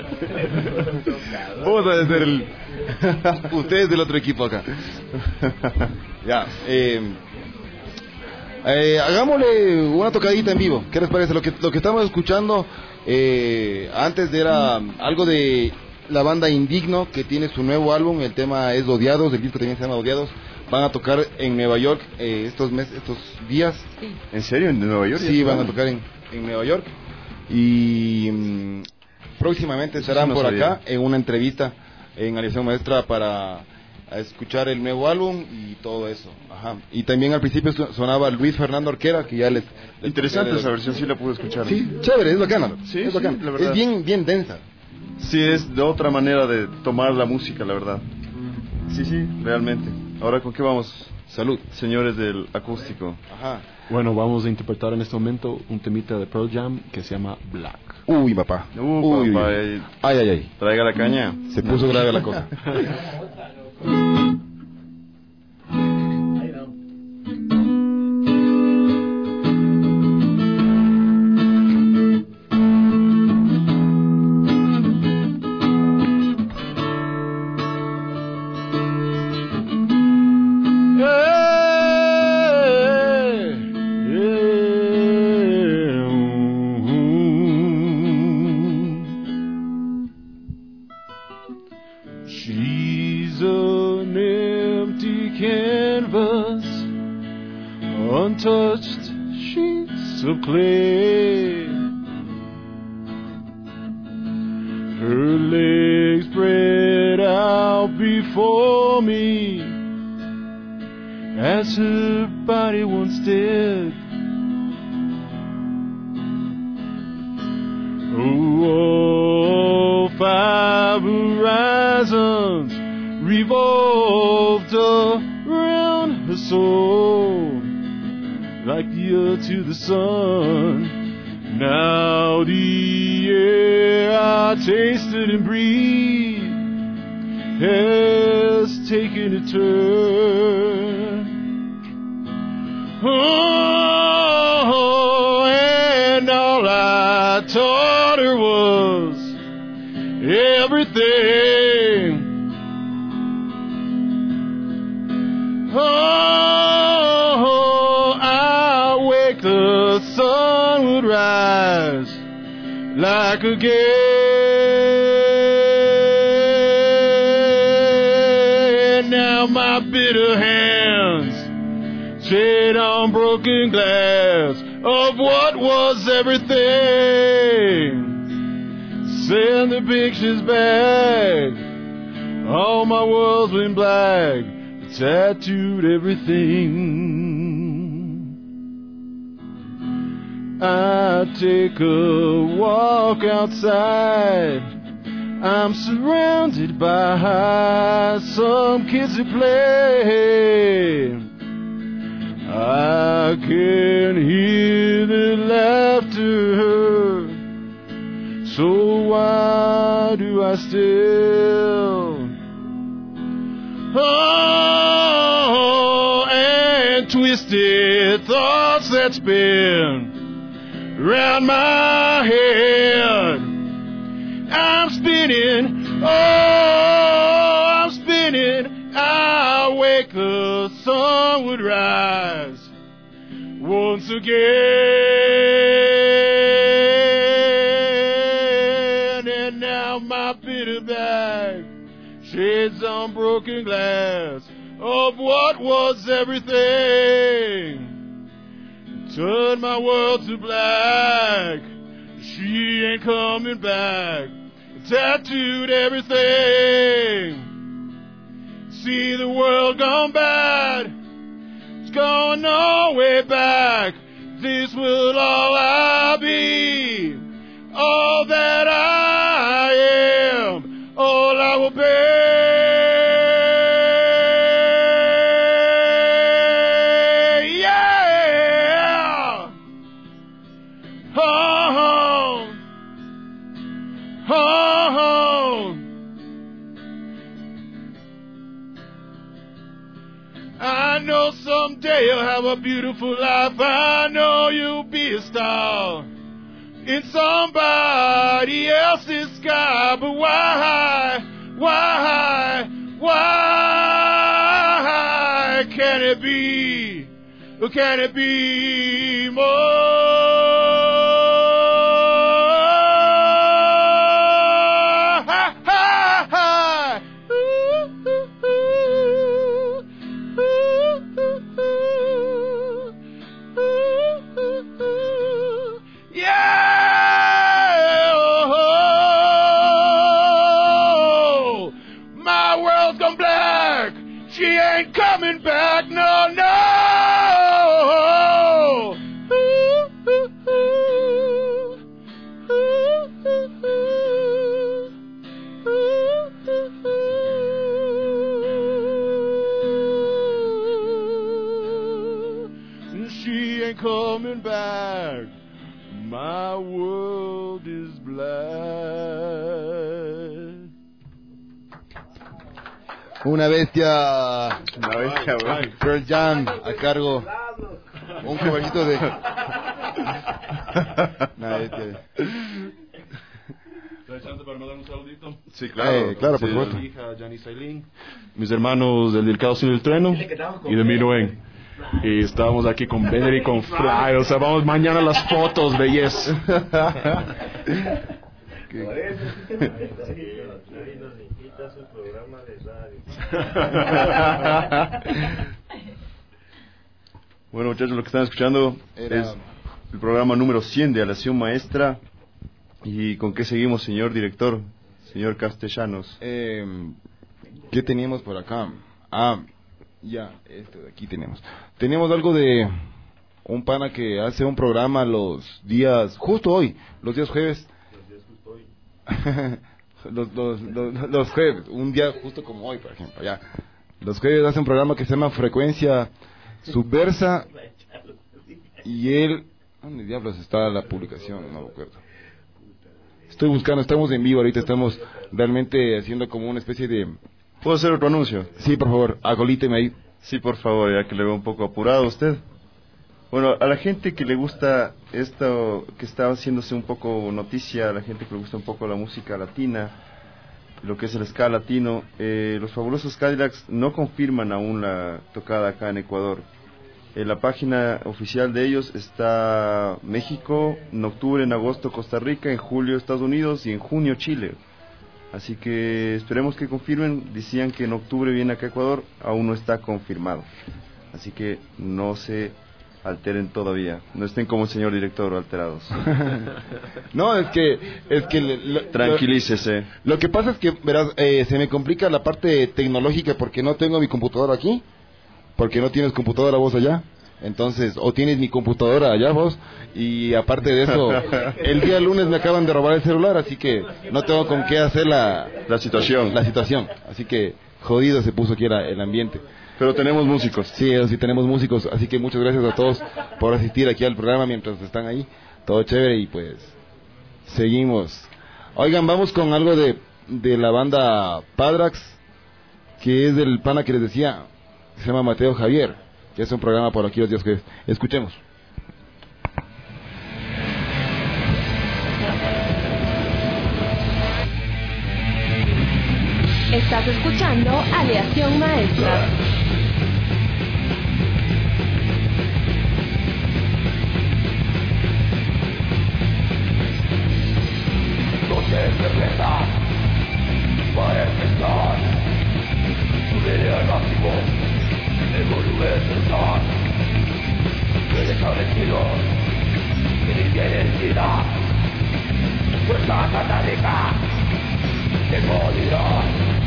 Vamos a hacer el, ustedes del otro equipo acá. Ya, eh, Eh, hagámosle una tocadita en vivo. ¿Qué les parece? Lo que, lo que estamos escuchando eh, antes era algo de la banda Indigno, que tiene su nuevo álbum. El tema es Odiados, el disco también se llama Odiados. Van a tocar en Nueva York eh, estos meses, estos días. Sí. ¿En serio? ¿En Nueva York? Sí, van a tocar en, en Nueva York. Y mmm, próximamente estarán no por sabía. acá en una entrevista en Aleación Maestra para a escuchar el nuevo álbum y todo eso. Ajá. Y también al principio sonaba Luis Fernando Orquera, que ya les... les Interesante esa versión, sí la pude escuchar. Sí, chévere, es bacana. Sí, es, bacana. Sí, la verdad. Es bien, bien densa. Sí, es de otra manera de tomar la música, la verdad. Sí, sí, realmente. Ahora, ¿con qué vamos? Salud. Señores del acústico. Ajá. Bueno, vamos a interpretar en este momento un temita de Pearl Jam que se llama Black. Uy, papá. Uh, Uy, papá. Uy. Ay, ay, ay. Traiga la caña. Se puso grave la cosa. Untouched sheets of clay, her legs spread out before me as her body once did. Oh, five horizons revolved around her soul, like the earth to the sun. Now the air I tasted and breathed has taken a turn. Oh, and all I taught her was everything. Oh, I wake the sun would rise like a gale. And now my bitter hands tread on broken glass of what was everything. Send the pictures back. All my walls went black, tattooed everything. I take a walk outside. I'm surrounded by some kids who play. I can hear the laughter. So why do I still? Oh, and twisted thoughts that spin round my head. I'm spinning, oh, I'm spinning. I wake, the sun would rise once again. And now my bitter back shades on broken glass of what was everything. Turn my world to black. She ain't coming back. Tattooed everything. See the world gone bad. It's going no way back. This will all I be. All that I am. All I will be. Yeah. Oh. Oh. I know someday you'll have a beautiful life. I know you'll be a star in somebody else's sky. But why, why, why can it be? Can it be more? Coming back, no, no. She ain't coming back. My world is black. Una bestia, una bestia, güey. Pearl Jam a cargo, un covercito de. Una bestia. ¿Te da chance para mandar un saludito? Sí, claro, Eh, claro, Sí, por supuesto. mi hija Janice Aileen, mis hermanos del Delicado Sin el Treno y de Minuén. Y estamos aquí con Benner y con Fly. O sea, vamos mañana a las fotos de Yes. Bueno, muchachos, lo que están escuchando Era... es el programa número cien de Aleación Maestra. ¿Y con qué seguimos, señor director, señor Castellanos? Eh, ¿Qué teníamos por acá? Ah, ya, esto de aquí tenemos. Tenemos algo de un pana que hace un programa los días, justo hoy, los días jueves. Los días justo hoy. los, los, los, los jueves, un día justo como hoy, por ejemplo, ya. Los jueves hace un programa que se llama Frecuencia Subversa. Y él... ¿Dónde diablos está la publicación? No me acuerdo. Estoy buscando, estamos en vivo ahorita, estamos realmente haciendo como una especie de... ¿Puedo hacer otro anuncio? Sí, por favor, agolíteme ahí. Sí, por favor, ya que le veo un poco apurado a usted. Bueno, a la gente que le gusta esto, que está haciéndose un poco noticia, a la gente que le gusta un poco la música latina, lo que es el ska latino, eh, los fabulosos Cadillacs no confirman aún la tocada acá en Ecuador. En la página oficial de ellos está México, en octubre, en agosto Costa Rica, en julio Estados Unidos y en junio Chile. Así que esperemos que confirmen. Decían que en octubre viene acá a Ecuador, aún no está confirmado. Así que no se alteren todavía, no estén como el señor director alterados. No, es que es que lo, tranquilícese. Lo, lo que pasa es que verás, eh, se me complica la parte tecnológica porque no tengo mi computadora aquí, porque no tienes computadora vos allá. Entonces, o tienes mi computadora allá vos, y aparte de eso, el día lunes me acaban de robar el celular, así que no tengo con qué hacer la, la situación. La situación, así que jodido se puso aquí el, el ambiente. Pero tenemos músicos. Sí, sí, tenemos músicos, así que muchas gracias a todos por asistir aquí al programa mientras están ahí. Todo chévere y pues seguimos. Oigan, vamos con algo de, de la banda Padrax, que es del pana que les decía, se llama Mateo Javier, que es un programa por aquí los días que escuchemos. Estás escuchando Aleación Maestra. Noche cerveza para empezar, subiré al máximo el volumen total. Eres establecido en mi identidad, fuerza satánica de movilidad.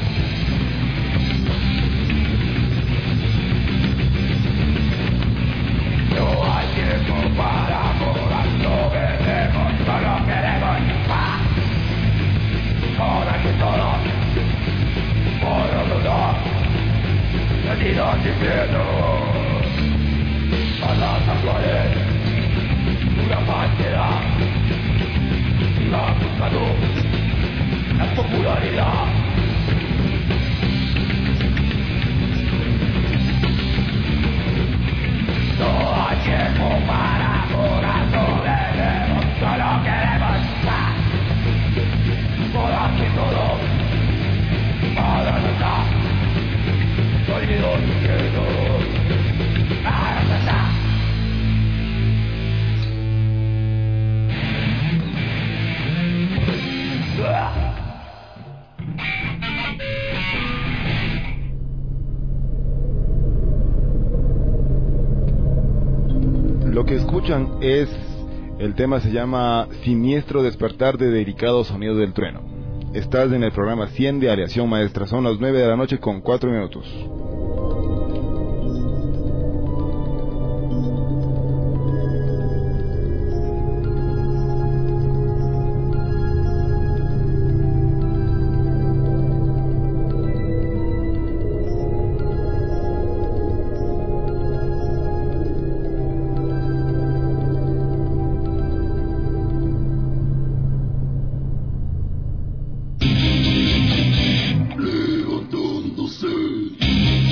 No hay tiempo para morar, no veremos, solo queremos paz. Ahora que todos por otro lado, perdidos diciendo a las actuales una falsedad, siga buscando la popularidad. No hay tiempo para morar, no veremos, solo queremos paz. Por aquí todo, para nada, sonidos quedos, para nada. Lo que escuchan es, el tema se llama Siniestro Despertar de Delicado Sonido del Trueno. Estás en el programa cien de Aleación Maestra, son las nueve de la noche con cuatro minutos. Levantándose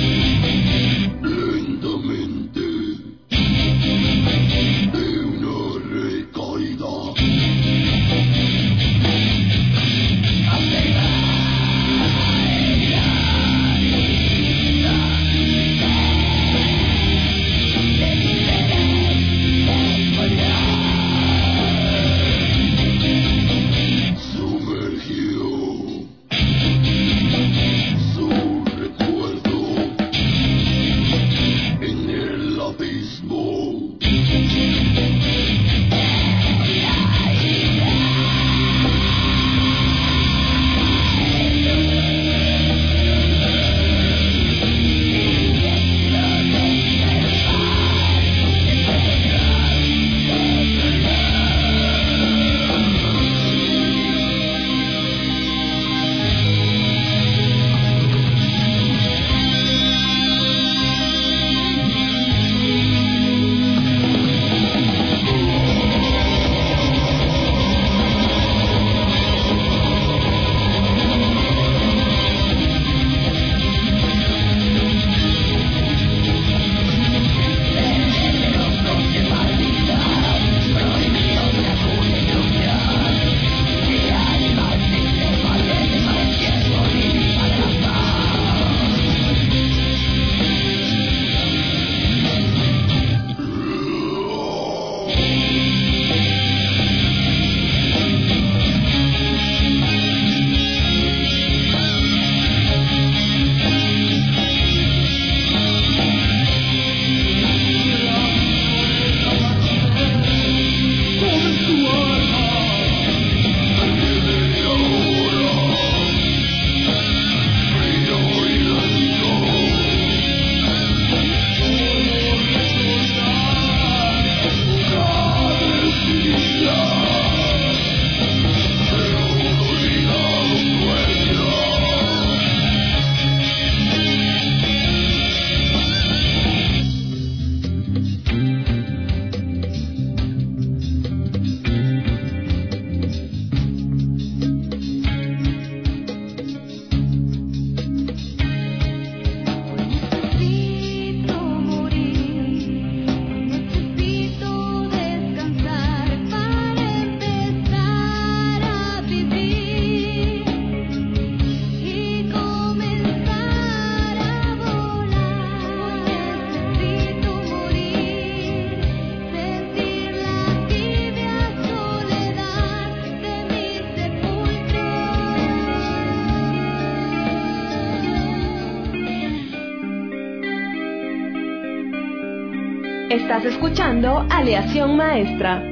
Estás escuchando Aleación Maestra.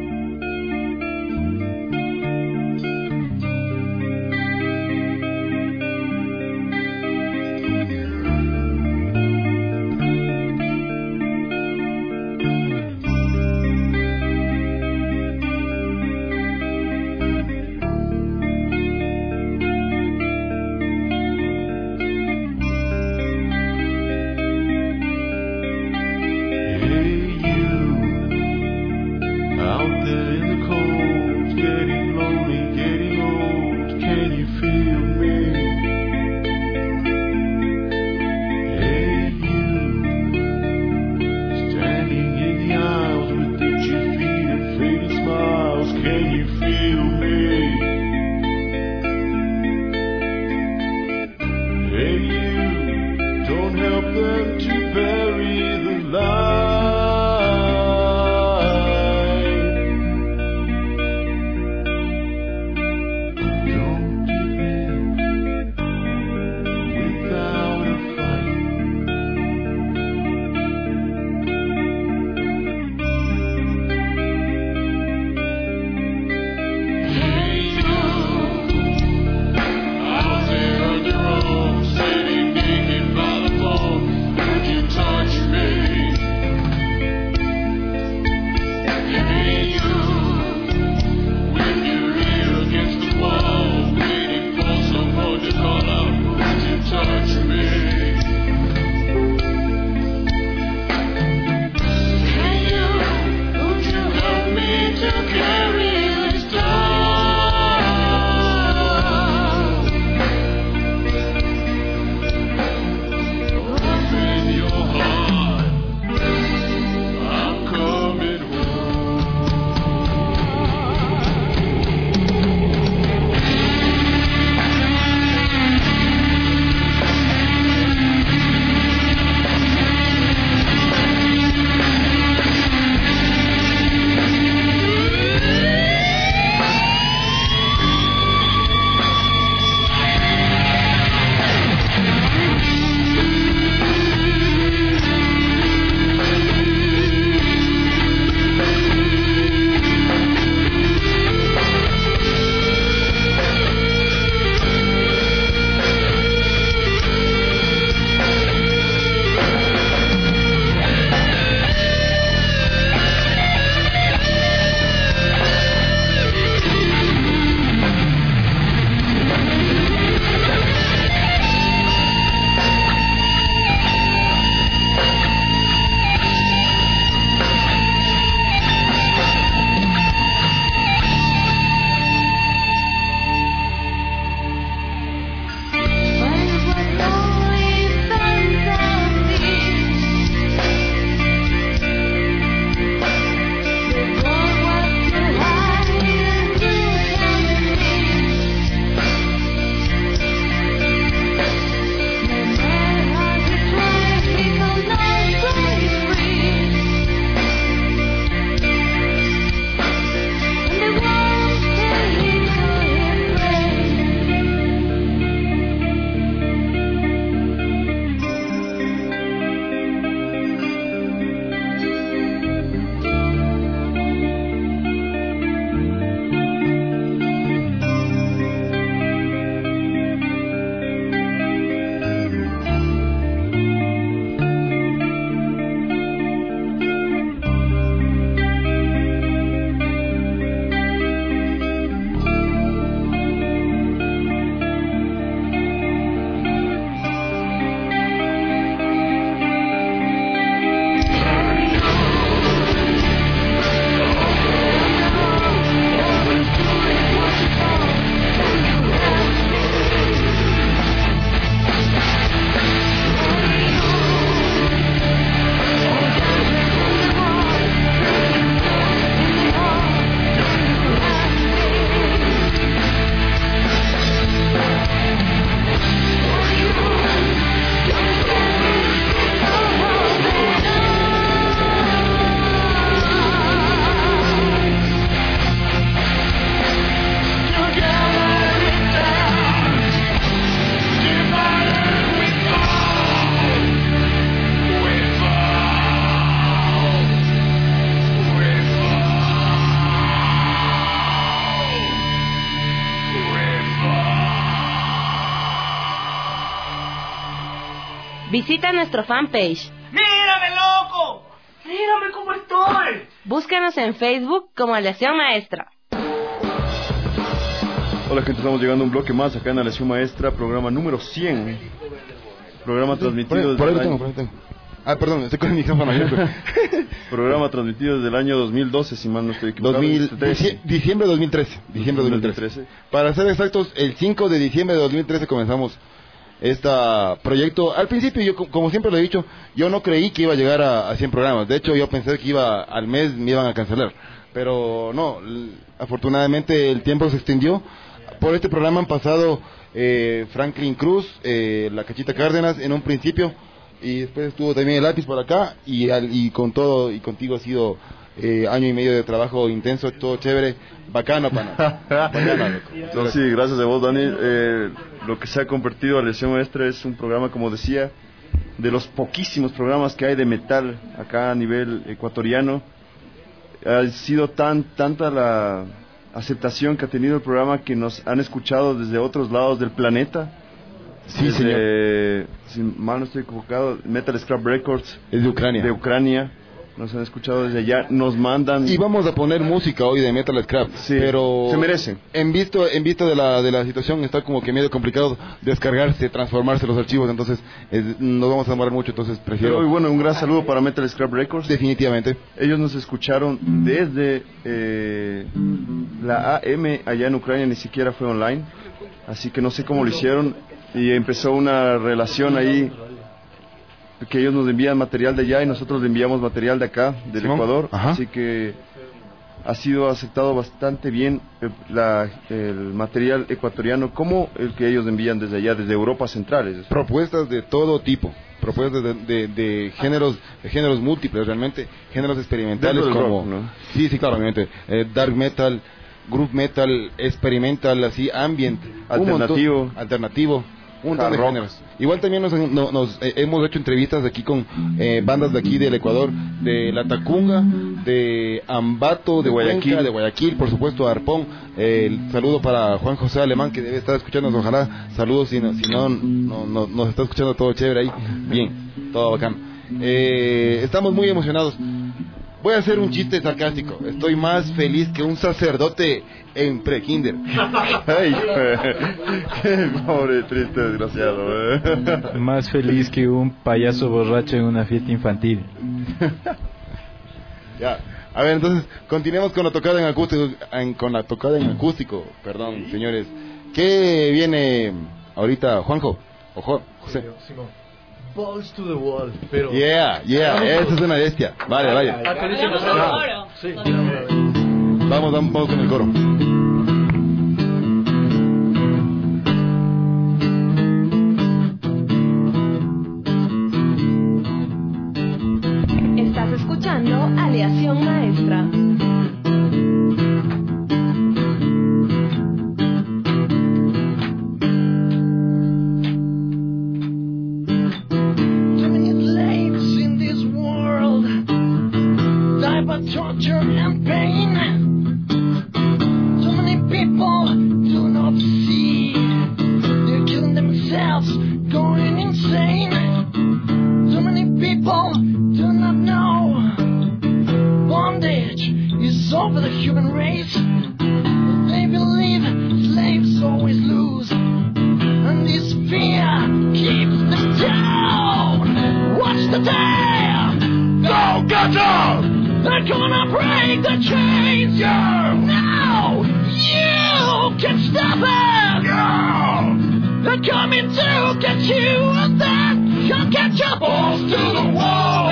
Sitting naked by the phone, would you touch me? Visita nuestro fanpage. ¡Mírame, loco! ¡Mírame cómo estoy! Búscanos en Facebook como Aleación Maestra. Hola gente, estamos llegando a un bloque más acá en Aleación Maestra, programa número cien. Programa transmitido por ahí, por ahí desde lo tengo, por ahí tengo. Ah, perdón, estoy con el micrófono abierto. Programa transmitido desde el año dos mil doce, si mal no estoy equivocado. dos mil, diciembre de dos mil trece. Diciembre de dos mil trece. Para ser exactos, el cinco de diciembre de dos mil trece comenzamos este proyecto. Al principio, yo como siempre lo he dicho, yo no creí que iba a llegar a, a cien programas. De hecho, yo pensé que iba al mes me iban a cancelar. Pero no, afortunadamente el tiempo se extendió. Por este programa han pasado eh, Franklin Cruz, eh, la Cachita Cárdenas en un principio, y después estuvo también el Lápiz por acá, y, al, y con todo y contigo ha sido eh, año y medio de trabajo intenso, todo chévere, bacano, pana. Bacano, loco. No, sí, gracias a vos, Dani. Eh, lo que se ha convertido a Aleación Maestra es un programa, como decía, de los poquísimos programas que hay de metal acá a nivel ecuatoriano. Ha sido tan tanta la aceptación que ha tenido el programa que nos han escuchado desde otros lados del planeta. Sí, desde, señor. Si mal no estoy equivocado, Metal Scrap Records. Es de Ucrania. De Ucrania. Nos han escuchado desde allá, nos mandan... Y vamos a poner música hoy de Metal Scrap, sí, pero... se merece. En visto, en vista de la, de la situación, está como que medio complicado descargarse, transformarse los archivos, entonces es, nos vamos a demorar mucho, entonces prefiero... Pero, y bueno, un gran saludo para Metal Scrap Records. Definitivamente. Ellos nos escucharon desde eh, la A M allá en Ucrania, ni siquiera fue online, así que no sé cómo lo hicieron, y empezó una relación ahí... que ellos nos envían material de allá y nosotros le enviamos material de acá, del ¿Sí? Ecuador. Ajá. Así que ha sido aceptado bastante bien el, la, el material ecuatoriano como el que ellos envían desde allá, desde Europa Central. Propuestas de todo tipo, propuestas de, de, de géneros de géneros múltiples, realmente, géneros experimentales del como... rock, ¿no? Sí, sí, claro, obviamente. Eh, dark metal, groove metal, experimental, así, ambient. Alternativo. Un montón, alternativo. Un montón Hard de rock. géneros. Igual también nos, nos, nos, eh, hemos hecho entrevistas aquí con eh, bandas de aquí del Ecuador, de La Tacunga, de Ambato, de Guayaquil, Cuenca, de Guayaquil, por supuesto, Arpón. Eh, el saludo para Juan José Alemán, que debe estar escuchándonos, ojalá. Saludos, si no, si no, no, no nos está escuchando todo chévere ahí. Bien, todo bacán. Eh, estamos muy emocionados. Voy a hacer un chiste sarcástico. Estoy más feliz que un sacerdote en pre-kinder. Ay, qué pobre, triste, desgraciado. ¿eh? Más feliz que un payaso borracho en una fiesta infantil. Ya. A ver, entonces, continuemos con la tocada en acústico, en, con la tocada en acústico, perdón, señores. ¿Qué viene ahorita, Juanjo? Ojo, José. Balls to the wall, pero... Yeah, yeah, esa es una bestia. Vale, vaya. Sí. Vamos, vamos, vamos con el coro. Estás escuchando Aleación Maestra. Torture and pain. So many people do not see. They're killing themselves, going insane. So many people do not know. Bondage is over the human race. They believe slaves always lose. And this fear keeps them down. Watch the day. Go get them! They're gonna break the chains, yeah! No! You can stop it! Yeah! They're coming to get you, and then you'll get your balls to the wall!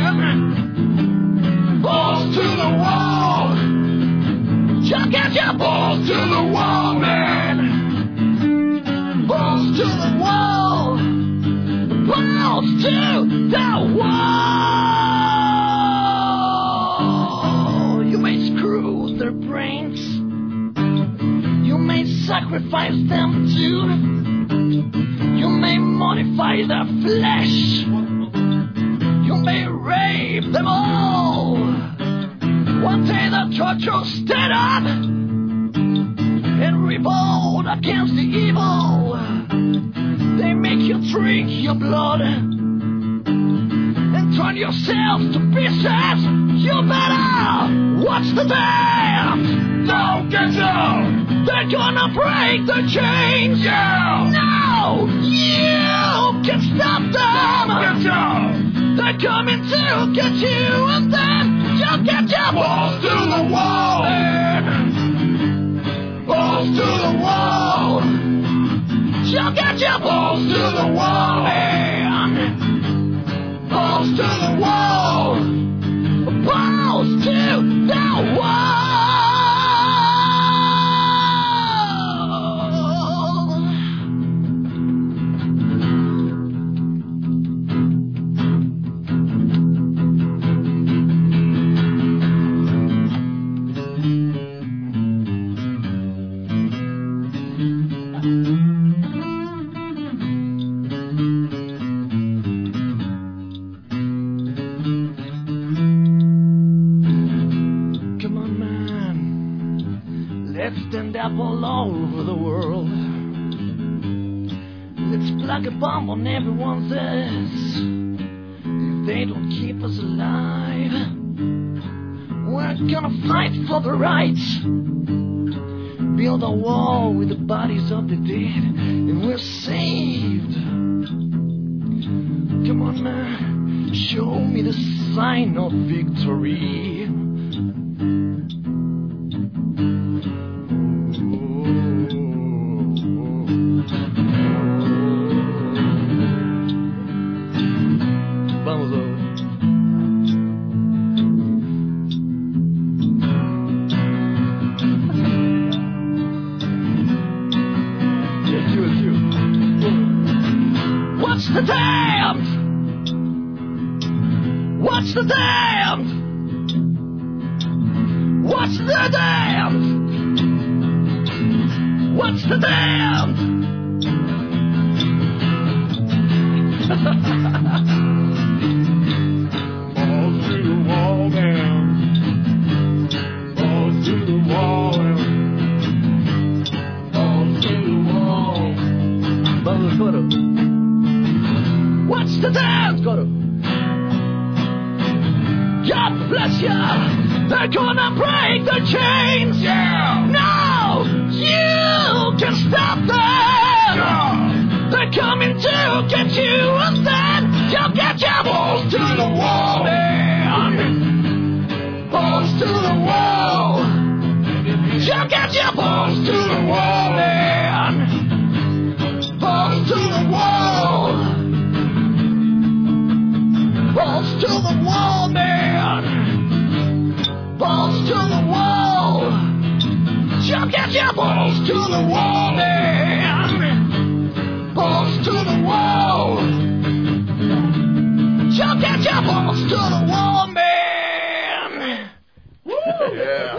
Man. Balls to the wall! You'll get your balls to the wall, man! Balls to the wall! Balls to the wall! Their brains, you may sacrifice them too. You may modify their flesh. You may rape them all. One day the torture stand up and revolt against the evil. They make you drink your blood. and turn yourselves to pieces. You better watch the dam. Don't get down. They're gonna break the chains. Yeah. No, you can stop them. Don't get down. They're coming to get you, and then you'll get your balls to the wall. Balls to the wall. You'll get your balls to the wall, man. Balls to the wall. Balls to the wall. All over the world. Let's plug a bomb on everyone's ass. If they don't keep us alive, we're gonna fight for the rights. Build a wall with the bodies of the dead, and we're saved. Come on, man, show me the sign of victory. the damned? What's the damned? What's the damned? What's the damned? Balls to the wall down. Balls to the wall down. Balls to the wall. Vamos, coro. What's the damned, coro? God bless ya. They're gonna break the chains. Yeah. No, you can stop them. Yeah. They're coming to get you, and then you'll get your balls to the wall, man. Balls to the wall. You'll get your balls to the wall, man. Balls to the wall. Balls to the wall, man. Balls to the wall. You'll get your balls to the wall, man. Balls to the wall. You'll get your balls to the wall, man. Yeah.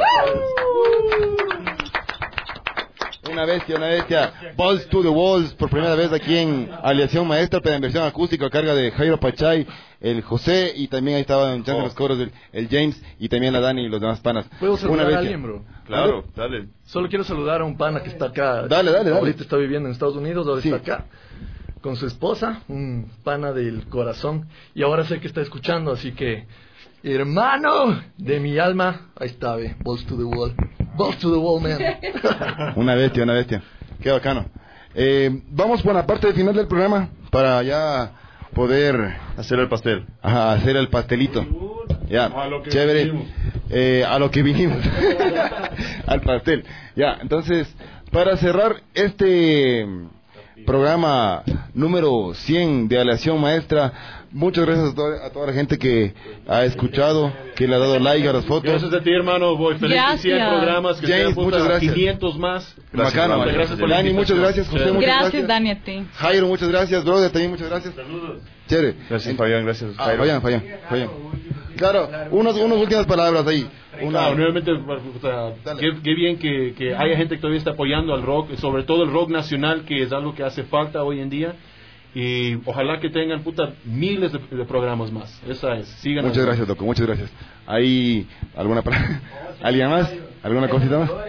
Una bestia, una bestia. Balls to the Walls, por primera vez aquí en Aleación Maestra, pero en versión acústica a carga de Jairo Pachay, el José, y también ahí estaban echando oh. los coros el, el James y también la Dani y los demás panas. ¿Puedo saludar a alguien, bro? Claro, dale. Solo quiero saludar a un pana que está acá. Dale, dale, dale. Ahorita está viviendo en Estados Unidos, ahora sí. está acá con su esposa, un pana del corazón, y ahora sé que está escuchando, así que, hermano de mi alma, ahí está, ve, balls to the wall. Balls to the wall, man. Una bestia, una bestia. Qué bacano. Eh, vamos por la parte del final del programa para ya poder hacer el pastel. Ajá, hacer el pastelito. Ya, a lo que chévere. Vinimos. Eh, a lo que vinimos. Al pastel. Ya, entonces, para cerrar este programa número cien de Aleación Maestra, muchas gracias a toda, a toda la gente que ha escuchado, que le ha dado like a las fotos. Gracias a ti, hermano. Voy feliz de cien programas, que James, sean muchas gracias. quinientos más. Gracias, Bacano, gracias, gracias por Dani, muchas gracias. José, muchas gracias, gracias. Dani, a ti. Jairo, muchas gracias. Brother, también muchas gracias. Saludos. Chévere. Gracias, Fabián. Gracias, Ah, Jairo. Fabián, Fabián, Fabián. Claro, unos, unas últimas palabras ahí. Una... Claro, nuevamente, o sea, qué, qué bien que, que haya gente que todavía está apoyando al rock, sobre todo el rock nacional, que es algo que hace falta hoy en día. Y ojalá que tengan puta miles de, de programas más. Esa es. Sigan. Muchas gracias, Doco. Muchas gracias. ¿Hay alguna palabra? ¿Alguien más? ¿Alguna cosita más?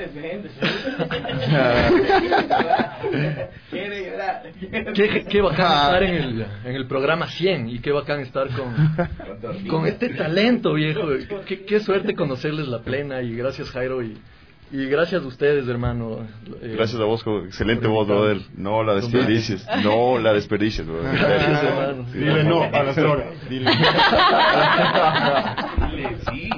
Qué, qué bacán estar en el, en el programa cien y qué bacán estar con, con este talento, viejo. Qué, qué suerte conocerles la plena y gracias, Jairo, y, y gracias a ustedes, hermano. Eh, gracias a vos, excelente voz, brother. No la desperdicies, no la desperdicies, brother. Gracias, hermano. Sí, dile no a las drogas. Dile. Dile sí.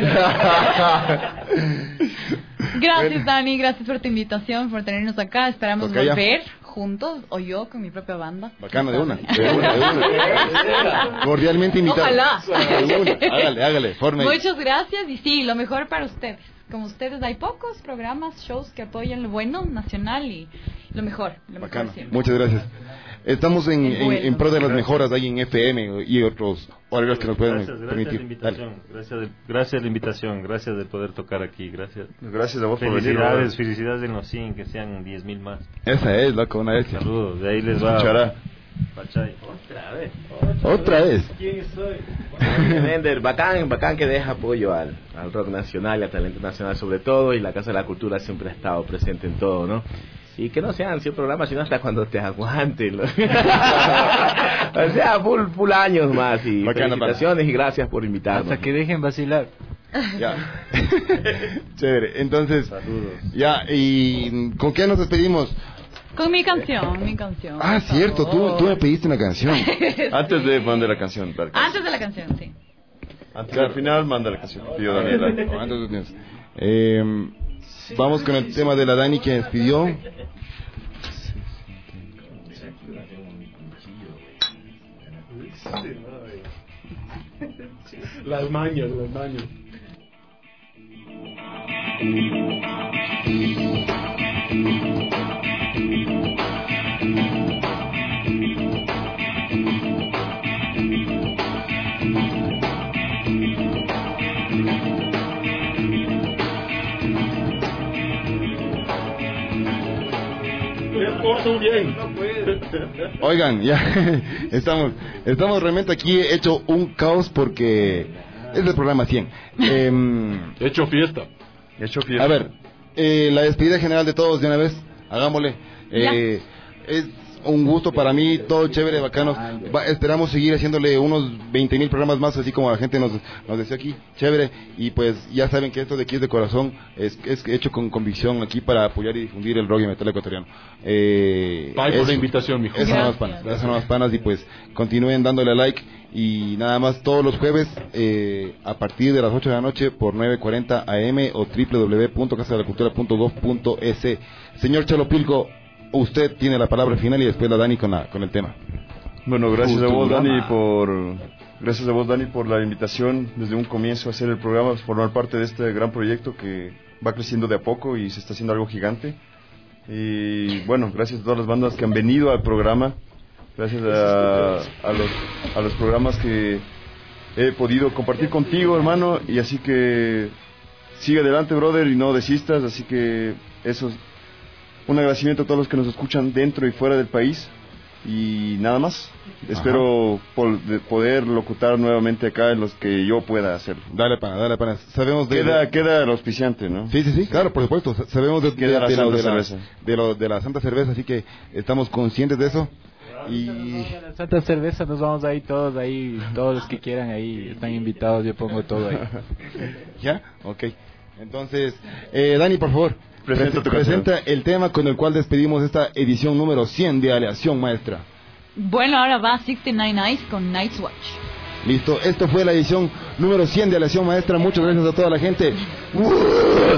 Gracias, Dani, gracias por tu invitación, por tenernos acá. Esperamos Toca volver ya. juntos, o yo con mi propia banda. Bacana, de una. De una, de una. Cordialmente invitado. Ojalá. De una. Hágale, hágale, forme. Muchas gracias y sí, lo mejor para ustedes. Como ustedes, hay pocos programas, shows que apoyan lo bueno nacional y lo mejor. Lo Bacana. mejor siempre. Muchas gracias. Estamos en, en, bueno. en pro de las mejoras ahí en F M y otros horarios que nos pueden gracias, gracias permitir. A la invitación, gracias, de, gracias a la invitación, gracias de poder tocar aquí, gracias. Gracias a vos por venir. Felicidades, felicidades en los cien, que sean diez mil más. Esa es, loco, una vez. Saludos, de ahí les va. Escuchará. Pachay. Otra vez. Otra vez. ¿Quién soy? Mender, bacán, bacán que deja apoyo al, al rock nacional y al talento nacional sobre todo, y la Casa de la Cultura siempre ha estado presente en todo, ¿no? Y que no sean cien programas, sino hasta cuando te aguanten. O sea, full, full años más. Y bacana, felicitaciones bacana. Y gracias por invitarnos. Hasta que dejen vacilar. Ya. Chévere. Entonces, saludos. Ya, ¿y con qué nos despedimos? Con mi canción, mi canción. Ah, cierto, tú, tú me pediste una canción. Antes de mandar la canción. Claro. Antes de la canción, sí. Antes del final, manda la canción. Pido Daniela. No, antes de eh, vamos con el tema de la Dani que nos pidió. Las mañas, las mañas. Bien. Oigan, ya estamos estamos realmente aquí hecho un caos porque es el programa cien. Eh, hecho fiesta. Hecho fiesta. A ver, eh, la despedida general de todos de una vez, hagámosle. Eh, es un gusto para mí, todo chévere, bacano. Va, esperamos seguir haciéndole unos veinte mil programas más, así como la gente nos, nos decía aquí, chévere. Y pues ya saben que esto de aquí es de corazón, es, es hecho con convicción aquí para apoyar y difundir el rock y metal ecuatoriano. Eh, Bye por la invitación, mijo. Esas nuevas panas, esas nuevas panas y pues continúen dándole like. Y nada más todos los jueves eh, a partir de las ocho de la noche por nueve cuarenta A M o doble u doble u doble u punto casa de la cultura punto gov punto es. Señor Chelo Pilco, usted tiene la palabra final y después la Dani con la con el tema. Bueno, gracias Justo a vos, programa. Dani, por gracias a vos, Dani, por la invitación desde un comienzo a hacer el programa, formar parte de este gran proyecto que va creciendo de a poco y se está haciendo algo gigante. Y bueno, gracias a todas las bandas que han venido al programa, gracias a, a los a los programas que he podido compartir contigo, hermano, y así que sigue adelante, brother, y no desistas. Así que eso es un agradecimiento a todos los que nos escuchan dentro y fuera del país. Y nada más. Espero por, de poder locutar nuevamente acá en los que yo pueda hacer. Dale pana, dale pana. Sabemos de queda, queda el auspiciante, ¿no? Sí, sí, sí, claro, por supuesto. Sabemos de, de, queda la de, Santa lo, de, Cerveza. la, de, lo, de la Santa Cerveza, así que estamos conscientes de eso. Y la Santa Cerveza nos vamos ahí todos, ahí todos los que quieran ahí están invitados, yo pongo todo ahí. ¿Ya? Ok. Entonces, eh, Dani, por favor, presenta, tu presenta el tema con el cual despedimos esta edición número cien de Aleación Maestra. Bueno, ahora va sesenta y nueve Nights con Night's Watch. Listo, esto fue la edición número cien de Aleación Maestra. Muchas gracias a toda la gente. ¡Uh!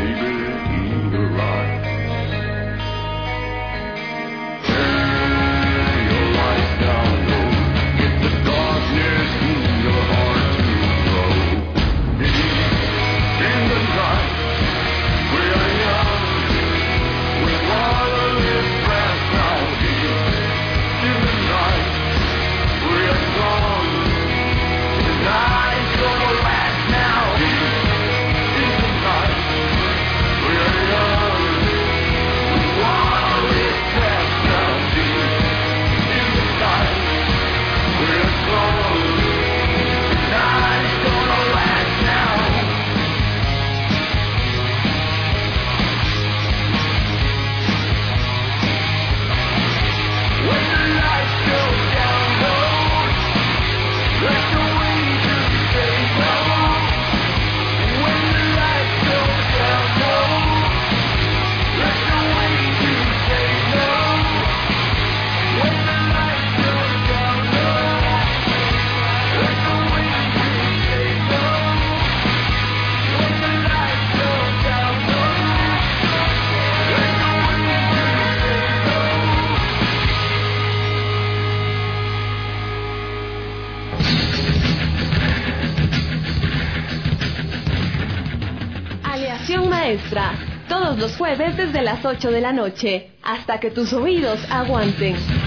Maestra, todos los jueves desde las ocho de la noche, hasta que tus oídos aguanten.